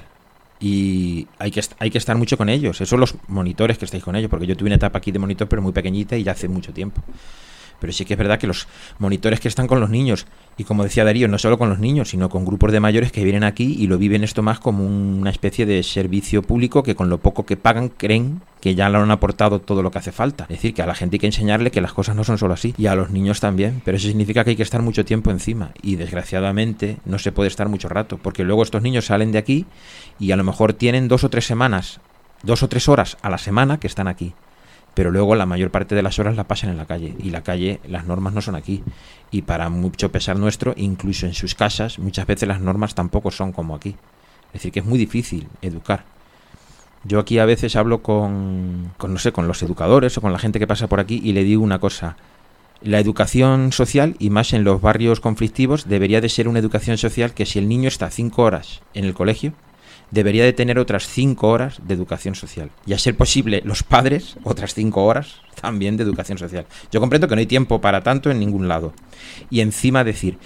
Y hay que estar mucho con ellos. Esos son los monitores que estáis con ellos, porque yo tuve una etapa aquí de monitor, pero muy pequeñita y ya hace mucho tiempo. Pero sí que es verdad que los monitores que están con los niños, y como decía Darío, no solo con los niños, sino con grupos de mayores que vienen aquí y lo viven esto más como una especie de servicio público, que con lo poco que pagan creen que ya le han aportado todo lo que hace falta. Es decir, que a la gente hay que enseñarle que las cosas no son solo así, y a los niños también, pero eso significa que hay que estar mucho tiempo encima, y desgraciadamente no se puede estar mucho rato, porque luego estos niños salen de aquí y a lo mejor tienen 2 o 3 semanas, 2 o 3 horas a la semana que están aquí. Pero luego la mayor parte de las horas la pasan en la calle, y la calle, las normas no son aquí, y para mucho pesar nuestro, incluso en sus casas, muchas veces las normas tampoco son como aquí. Es decir, que es muy difícil educar. Yo aquí a veces hablo con los educadores o con la gente que pasa por aquí y le digo una cosa: la educación social, y más en los barrios conflictivos, debería de ser una educación social que, si el niño está 5 horas en el colegio, debería de tener otras 5 horas de educación social. Y a ser posible, los padres, otras 5 horas también de educación social. Yo comprendo que no hay tiempo para tanto en ningún lado. Y encima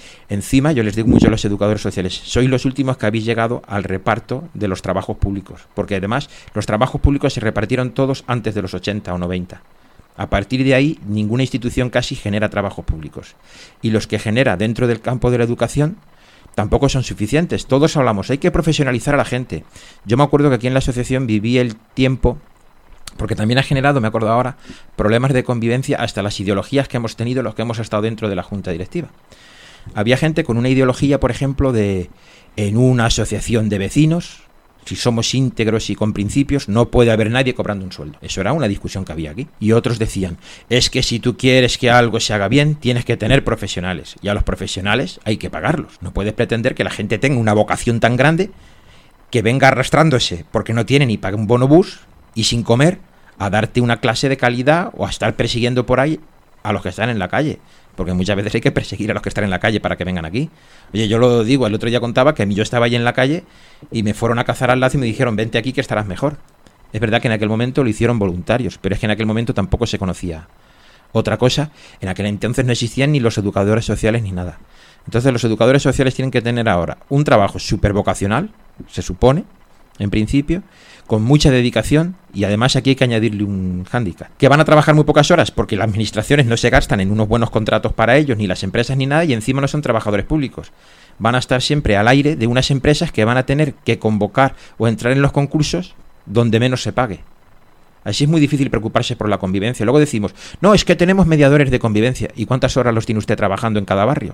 yo les digo mucho a los educadores sociales, sois los últimos que habéis llegado al reparto de los trabajos públicos. Porque además los trabajos públicos se repartieron todos antes de los 80 o 90. A partir de ahí, ninguna institución casi genera trabajos públicos. Y los que genera dentro del campo de la educación tampoco son suficientes. Todos hablamos, hay que profesionalizar a la gente. Yo me acuerdo que aquí en la asociación viví el tiempo, porque también ha generado, me acuerdo ahora, problemas de convivencia hasta las ideologías que hemos tenido los que hemos estado dentro de la junta directiva. Había gente con una ideología, por ejemplo, de en una asociación de vecinos, si somos íntegros y con principios, no puede haber nadie cobrando un sueldo. Eso era una discusión que había aquí. Y otros decían, es que si tú quieres que algo se haga bien, tienes que tener profesionales. Y a los profesionales hay que pagarlos. No puedes pretender que la gente tenga una vocación tan grande que venga arrastrándose porque no tiene ni para un bonobús y sin comer a darte una clase de calidad o a estar persiguiendo por ahí a los que están en la calle. Porque muchas veces hay que perseguir a los que están en la calle para que vengan aquí. Oye, yo lo digo, el otro día contaba que yo estaba ahí en la calle y me fueron a cazar al lazo y me dijeron, vente aquí que estarás mejor. Es verdad que en aquel momento lo hicieron voluntarios, pero es que en aquel momento tampoco se conocía otra cosa. En aquel entonces no existían ni los educadores sociales ni nada. Entonces los educadores sociales tienen que tener ahora un trabajo súper vocacional, se supone, en principio, con mucha dedicación, y además aquí hay que añadirle un hándicap. ¿Que van a trabajar muy pocas horas? Porque las administraciones no se gastan en unos buenos contratos para ellos, ni las empresas ni nada, y encima no son trabajadores públicos. Van a estar siempre al aire de unas empresas que van a tener que convocar o entrar en los concursos donde menos se pague. Así es muy difícil preocuparse por la convivencia. Luego decimos, no, es que tenemos mediadores de convivencia. ¿Y cuántas horas los tiene usted trabajando en cada barrio?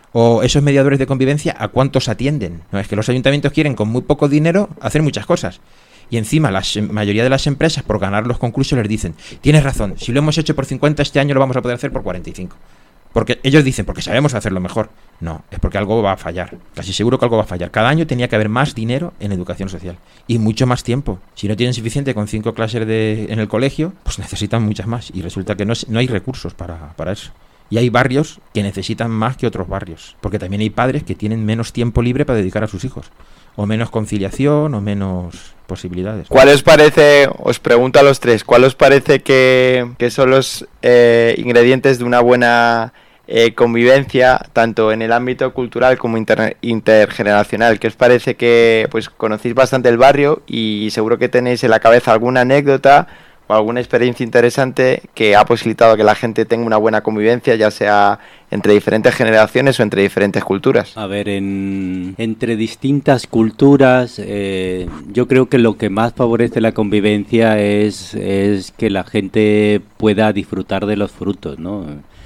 O esos mediadores de convivencia, ¿a cuántos atienden? No, es que los ayuntamientos quieren con muy poco dinero hacer muchas cosas. Y encima la mayoría de las empresas, por ganar los concursos, les dicen, tienes razón, si lo hemos hecho por 50 este año lo vamos a poder hacer por 45. Porque ellos dicen, porque sabemos hacerlo mejor. No, es porque algo va a fallar. Casi seguro que algo va a fallar. Cada año tenía que haber más dinero en educación social. Y mucho más tiempo. Si no tienen suficiente con 5 clases en el colegio, pues necesitan muchas más. Y resulta que no hay recursos para eso. Y hay barrios que necesitan más que otros barrios. Porque también hay padres que tienen menos tiempo libre para dedicar a sus hijos. O menos conciliación, o menos posibilidades. ¿Cuál os parece, os pregunto a los tres, cuál os parece que son los ingredientes de una buena convivencia tanto en el ámbito cultural como intergeneracional. ¿Qué os parece? Que pues conocéis bastante el barrio y seguro que tenéis en la cabeza alguna anécdota o alguna experiencia interesante que ha posibilitado que la gente tenga una buena convivencia, ya sea entre diferentes generaciones o entre diferentes culturas. A ver, entre distintas culturas, yo creo que lo que más favorece la convivencia es que la gente pueda disfrutar de los frutos, ¿no?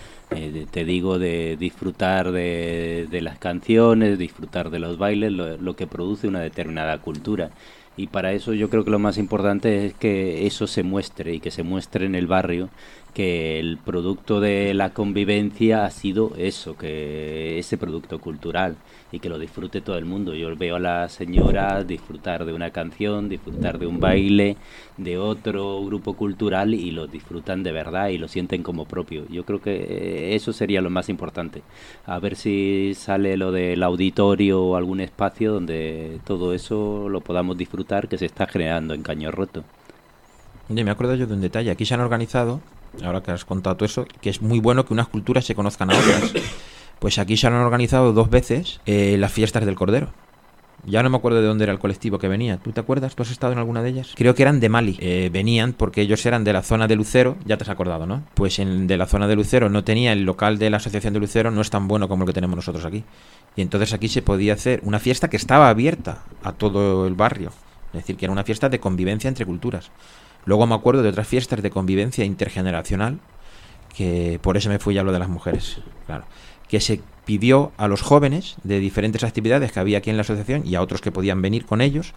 Te digo, de disfrutar de las canciones, disfrutar de los bailes, lo que produce una determinada cultura. Y para eso yo creo que lo más importante es que eso se muestre, y que se muestre en el barrio, que el producto de la convivencia ha sido eso, que ese producto cultural, y que lo disfrute todo el mundo. Yo veo a las señoras disfrutar de una canción, disfrutar de un baile, de otro grupo cultural, y lo disfrutan de verdad y lo sienten como propio. Yo creo que eso sería lo más importante. A ver si sale lo del auditorio o algún espacio donde todo eso lo podamos disfrutar, que se está generando en Caño Roto. Oye, me acuerdo yo de un detalle. Aquí se han organizado, ahora que has contado todo eso, que es muy bueno que unas culturas se conozcan a otras. Pues aquí se han organizado 2 veces las fiestas del Cordero. Ya no me acuerdo de dónde era el colectivo que venía. ¿Tú te acuerdas? ¿Tú has estado en alguna de ellas? Creo que eran de Mali. Venían porque ellos eran de la zona de Lucero. Ya te has acordado, ¿no? Pues de la zona de Lucero no tenía el local de la Asociación de Lucero, no es tan bueno como el que tenemos nosotros aquí. Y entonces aquí se podía hacer una fiesta que estaba abierta a todo el barrio. Es decir, que era una fiesta de convivencia entre culturas. Luego me acuerdo de otras fiestas de convivencia intergeneracional, que por eso me fui a lo de las mujeres, claro, que se pidió a los jóvenes de diferentes actividades que había aquí en la asociación y a otros que podían venir con ellos,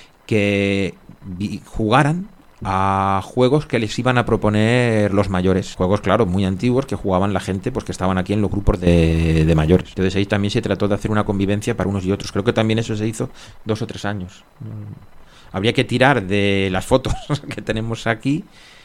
que jugaran a juegos que les iban a proponer los mayores. Juegos, claro, muy antiguos que jugaban la gente pues que estaban aquí en los grupos de mayores. Entonces ahí también se trató de hacer una convivencia para unos y otros. Creo que también eso se hizo 2 o 3 años. Habría que tirar de las fotos que tenemos aquí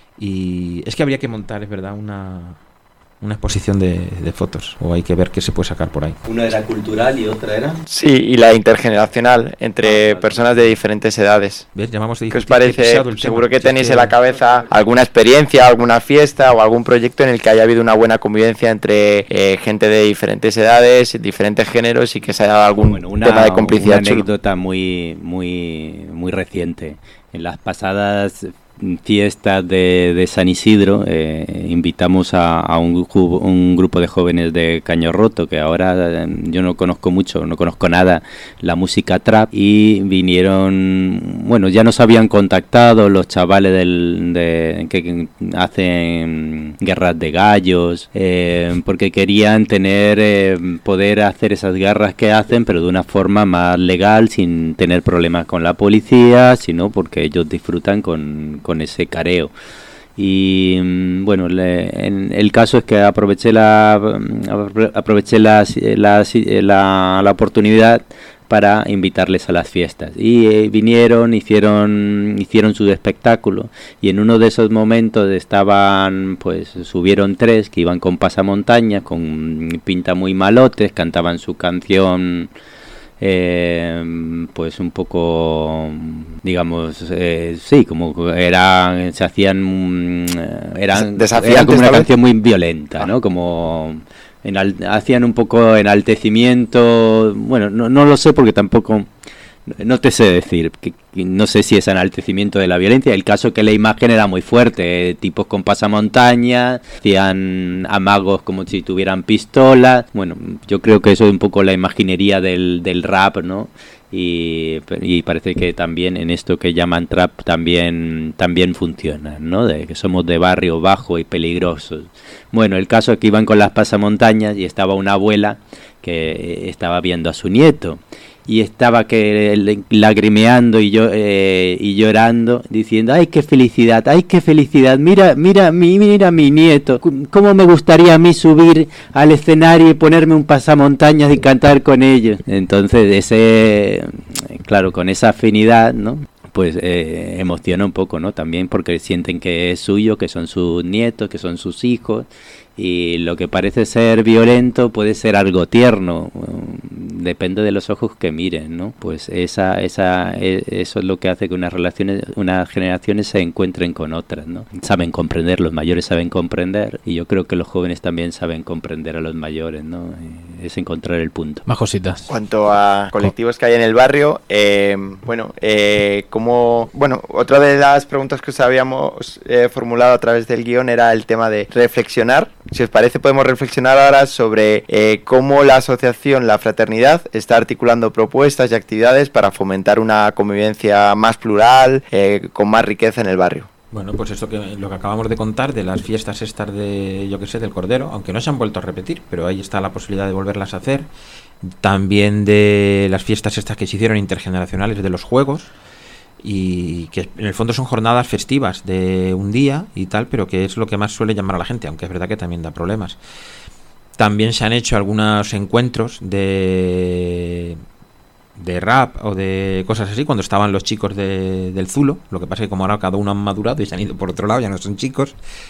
y es que habría que montar, es verdad, una exposición de fotos, o hay que ver qué se puede sacar por ahí. Una era cultural y otra era... Sí, y la intergeneracional, entre personas de diferentes edades. ¿Ves? Llamamos de ¿Qué os parece? Seguro que tenéis en la cabeza alguna experiencia, alguna fiesta o algún proyecto en el que haya habido una buena convivencia entre gente de diferentes edades, diferentes géneros, y que se haya dado algún tema de complicidad. Una anécdota muy reciente. En las pasadas fiestas de San Isidro invitamos a un grupo de jóvenes de Caño Roto, que ahora yo no conozco mucho, no conozco nada, la música trap, y vinieron, bueno, ya nos habían contactado los chavales que hacen guerras de gallos, porque querían poder hacer esas guerras que hacen, pero de una forma más legal, sin tener problemas con la policía, sino porque ellos disfrutan con ese careo. Y bueno, el caso es que aproveché la oportunidad para invitarles a las fiestas, y vinieron, hicieron su espectáculo, y en uno de esos momentos subieron 3 que iban con pasamontañas, con pinta muy malotes, cantaban su canción pues un poco, digamos, sí, como eran, se hacían, era como una canción muy violenta, ¿no? Como hacían un poco enaltecimiento, bueno, no lo sé porque tampoco, no te sé decir, que no sé si es enaltecimiento de la violencia. El caso es que la imagen era muy fuerte, tipos con pasamontañas, hacían amagos como si tuvieran pistolas. Bueno, yo creo que eso es un poco la imaginería del rap, ¿no? Y parece que también en esto que llaman trap también funciona, ¿no? De que somos de barrio bajo y peligrosos. Bueno, el caso es que iban con las pasamontañas y estaba una abuela que estaba viendo a su nieto, y estaba lagrimeando y llorando, diciendo: ¡ay, qué felicidad! Mira mi nieto, cómo me gustaría a mí subir al escenario y ponerme un pasamontañas y cantar con ellos. Entonces claro, con esa afinidad, ¿no?, pues emociona un poco, ¿no? También porque sienten que es suyo, que son sus nietos, que son sus hijos, y lo que parece ser violento puede ser algo tierno, depende de los ojos que miren, ¿no? Pues eso es lo que hace que unas generaciones se encuentren con otras, ¿no? Saben comprender, los mayores saben comprender, y yo creo que los jóvenes también saben comprender a los mayores, ¿no? Es encontrar el punto. Más cositas. En cuanto a colectivos que hay en el barrio, otra de las preguntas que os habíamos formulado a través del guión era el tema de reflexionar. Si os parece, podemos reflexionar ahora sobre cómo la asociación La Fraternidad está articulando propuestas y actividades para fomentar una convivencia más plural, con más riqueza en el barrio. Bueno, pues lo que acabamos de contar de las fiestas estas del Cordero, aunque no se han vuelto a repetir, pero ahí está la posibilidad de volverlas a hacer. También de las fiestas estas que se hicieron intergeneracionales de los juegos, y que en el fondo son jornadas festivas de un día y tal, pero que es lo que más suele llamar a la gente, aunque es verdad que también da problemas. También se han hecho algunos encuentros de rap o de cosas así cuando estaban los chicos del Zulo. Lo que pasa es que como ahora cada uno han madurado y se han ido por otro lado, ya no son chicos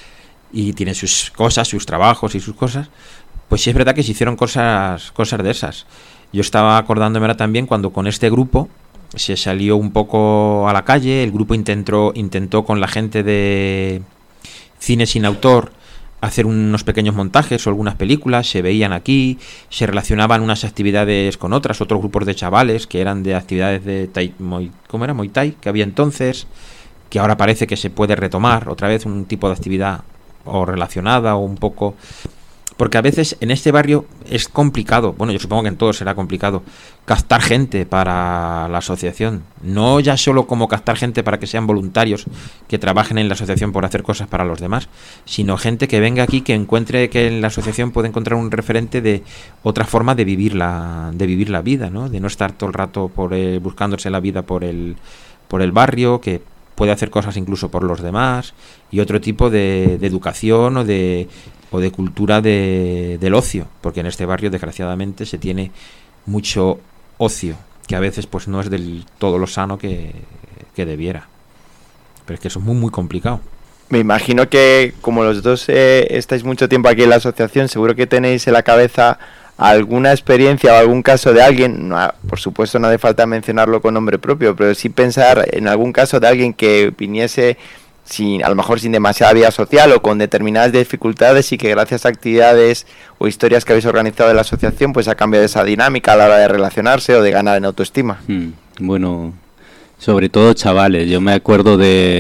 y tienen sus cosas, sus trabajos y sus cosas, pues sí es verdad que se hicieron cosas de esas. Yo estaba acordándome ahora también cuando con este grupo se salió un poco a la calle. El grupo intentó con la gente de Cine Sin Autor hacer unos pequeños montajes o algunas películas, se veían aquí, se relacionaban unas actividades con otros grupos de chavales que eran de actividades de Muay Thai, que había entonces, que ahora parece que se puede retomar otra vez un tipo de actividad o relacionada o un poco... Porque a veces en este barrio es complicado, bueno, yo supongo que en todos será complicado, captar gente para la asociación. No ya solo como captar gente para que sean voluntarios, que trabajen en la asociación por hacer cosas para los demás, sino gente que venga aquí, que encuentre que en la asociación puede encontrar un referente de otra forma de vivir la vida, ¿no? De no estar todo el rato buscándose la vida por el barrio, que puede hacer cosas incluso por los demás, y otro tipo de educación o de cultura del ocio, porque en este barrio desgraciadamente se tiene mucho ocio, que a veces pues no es del todo lo sano que debiera, pero es que eso es muy muy complicado. Me imagino que como los dos estáis mucho tiempo aquí en la asociación, seguro que tenéis en la cabeza alguna experiencia o algún caso de alguien, no, por supuesto no hace falta mencionarlo con nombre propio, pero sí pensar en algún caso de alguien que viniese a lo mejor sin demasiada vida social o con determinadas dificultades, y que gracias a actividades o historias que habéis organizado en la asociación pues ha cambiado esa dinámica a la hora de relacionarse o de ganar en autoestima. Bueno, sobre todo chavales. Yo me acuerdo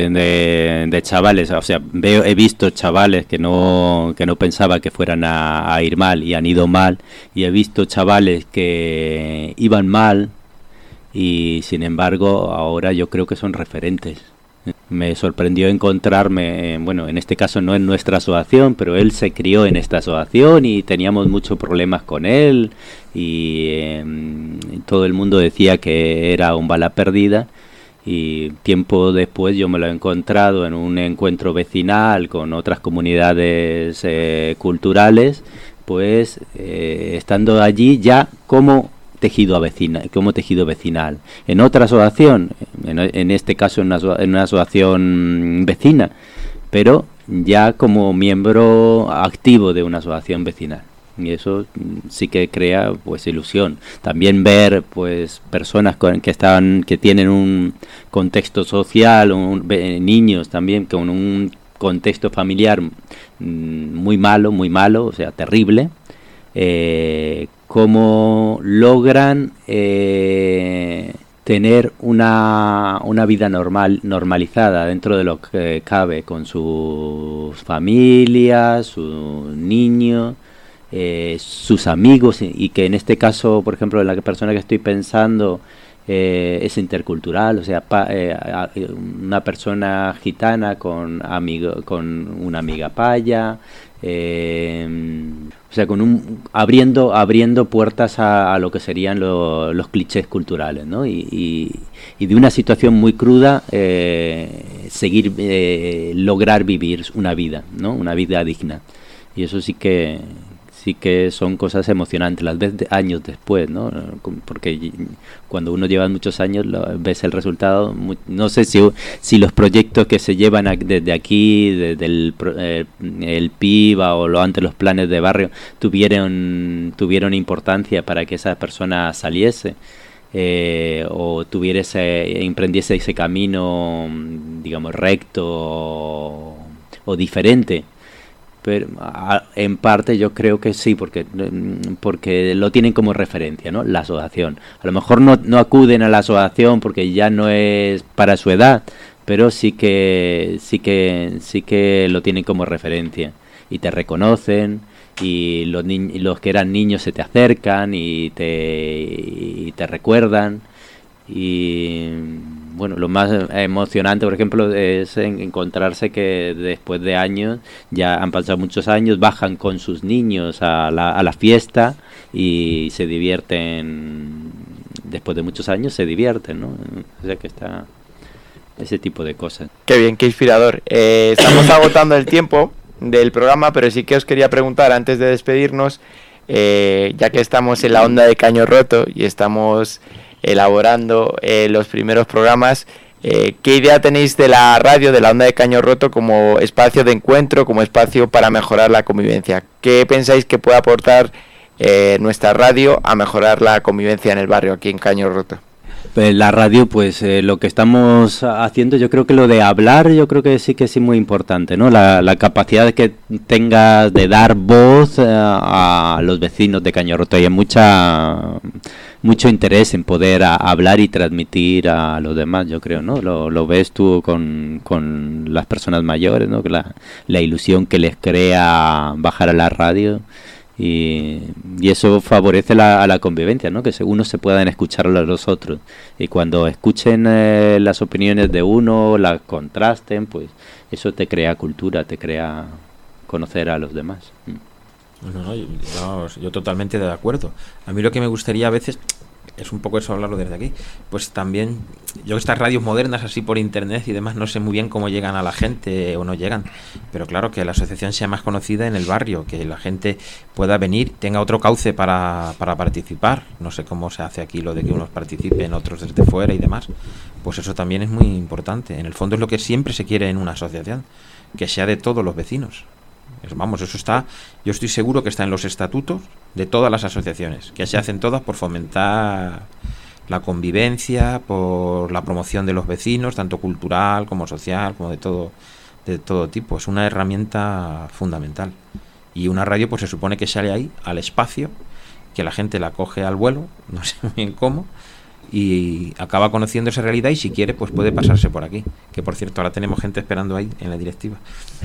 de chavales, o sea, he visto chavales que no pensaba que fueran a ir mal y han ido mal, y he visto chavales que iban mal y sin embargo ahora yo creo que son referentes. Me sorprendió encontrarme, en este caso no en nuestra asociación, pero él se crió en esta asociación y teníamos muchos problemas con él y todo el mundo decía que era un bala perdida, y tiempo después yo me lo he encontrado en un encuentro vecinal con otras comunidades culturales, pues estando allí ya como tejido vecinal. En otra asociación, en este caso en una asociación vecina, pero ya como miembro activo de una asociación vecinal. Y eso sí que crea pues ilusión. También ver pues personas que tienen un contexto social, niños también con un contexto familiar muy malo, o sea, terrible. Cómo logran tener una vida normalizada dentro de lo que cabe, con sus familias, sus niños, sus amigos, y que en este caso, por ejemplo, la persona que estoy pensando es intercultural, o sea, una persona gitana con una amiga paya, o sea, abriendo puertas a lo que serían los clichés culturales, ¿no? Y de una situación muy cruda lograr vivir una vida, ¿no? Una vida digna. Y eso sí que sí que son cosas emocionantes, las ves años después, ¿no? Porque cuando uno lleva muchos años ves el resultado. No sé si los proyectos que se llevan desde aquí, desde el PIBA o antes los planes de barrio, tuvieron importancia para que esa persona saliese. O emprendiese ese camino, digamos, recto o diferente. Pero en parte yo creo que sí, porque lo tienen como referencia, ¿no? La asociación. A lo mejor no acuden a la asociación porque ya no es para su edad, pero sí que lo tienen como referencia y te reconocen. Y los que eran niños se te acercan y te recuerdan. Y bueno, lo más emocionante, por ejemplo, es encontrarse que después de años, ya han pasado muchos años, bajan con sus niños a la fiesta y se divierten. Después de muchos años se divierten, ¿no? O sea que está ese tipo de cosas. Qué bien, qué inspirador. Estamos agotando el tiempo del programa, pero sí que os quería preguntar antes de despedirnos, ya que estamos en la onda de Caño Roto y estamos elaborando los primeros programas, ¿qué idea tenéis de la radio, de la onda de Caño Roto como espacio de encuentro, como espacio para mejorar la convivencia? ¿Qué pensáis que puede aportar nuestra radio a mejorar la convivencia en el barrio aquí en Caño Roto? La radio, pues lo que estamos haciendo, yo creo que lo de hablar, yo creo que sí es muy importante, ¿no? La capacidad que tengas de dar voz a los vecinos de Caño Roto. Hay mucho interés en poder hablar y transmitir a los demás, yo creo, ¿no? Lo ves tú con las personas mayores, ¿no? La ilusión que les crea bajar a la radio. Y eso favorece a la convivencia, ¿no? Que unos se puedan escuchar a los otros, y cuando escuchen las opiniones de uno, las contrasten, pues eso te crea cultura, te crea conocer a los demás. Yo totalmente de acuerdo. A mí lo que me gustaría a veces es un poco eso, hablarlo desde aquí, pues también yo estas radios modernas así por internet y demás, no sé muy bien cómo llegan a la gente o no llegan, pero claro, que la asociación sea más conocida en el barrio, que la gente pueda venir, tenga otro cauce para participar. No sé cómo se hace aquí lo de que unos participen, otros desde fuera y demás, pues eso también es muy importante. En el fondo es lo que siempre se quiere en una asociación, que sea de todos los vecinos. Vamos, eso está, yo estoy seguro que está en los estatutos de todas las asociaciones, que se hacen todas por fomentar la convivencia, por la promoción de los vecinos, tanto cultural como social, como de todo tipo. Es una herramienta fundamental. Y una radio pues se supone que sale ahí, al espacio, que la gente la coge al vuelo, no sé muy bien cómo, y acaba conociendo esa realidad, y si quiere pues puede pasarse por aquí. Que por cierto, ahora tenemos gente esperando ahí en la directiva.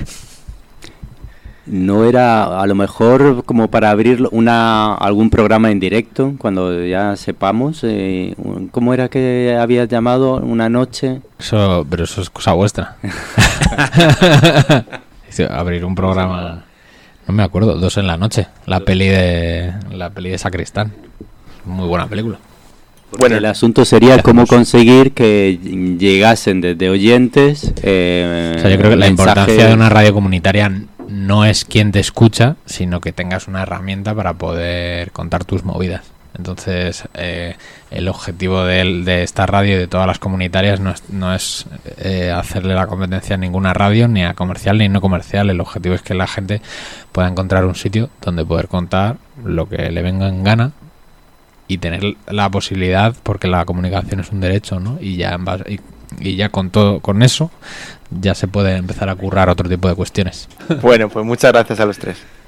¿No era a lo mejor como para abrir algún programa en directo cuando ya sepamos? ¿Cómo era que habías llamado una noche? Pero eso es cosa vuestra. Abrir un programa, no me acuerdo, 2 en la noche, la peli de Sacristán. Muy buena película. Bueno, el asunto sería cómo conseguir que llegasen desde oyentes. Yo creo que la importancia de una radio comunitaria no es quién te escucha, sino que tengas una herramienta para poder contar tus movidas. Entonces, el objetivo de esta radio y de todas las comunitarias no es hacerle la competencia a ninguna radio, ni a comercial ni no comercial. El objetivo es que la gente pueda encontrar un sitio donde poder contar lo que le venga en gana y tener la posibilidad, porque la comunicación es un derecho, ¿no? Y ya con eso ya se puede empezar a currar otro tipo de cuestiones. Bueno, pues muchas gracias a los tres.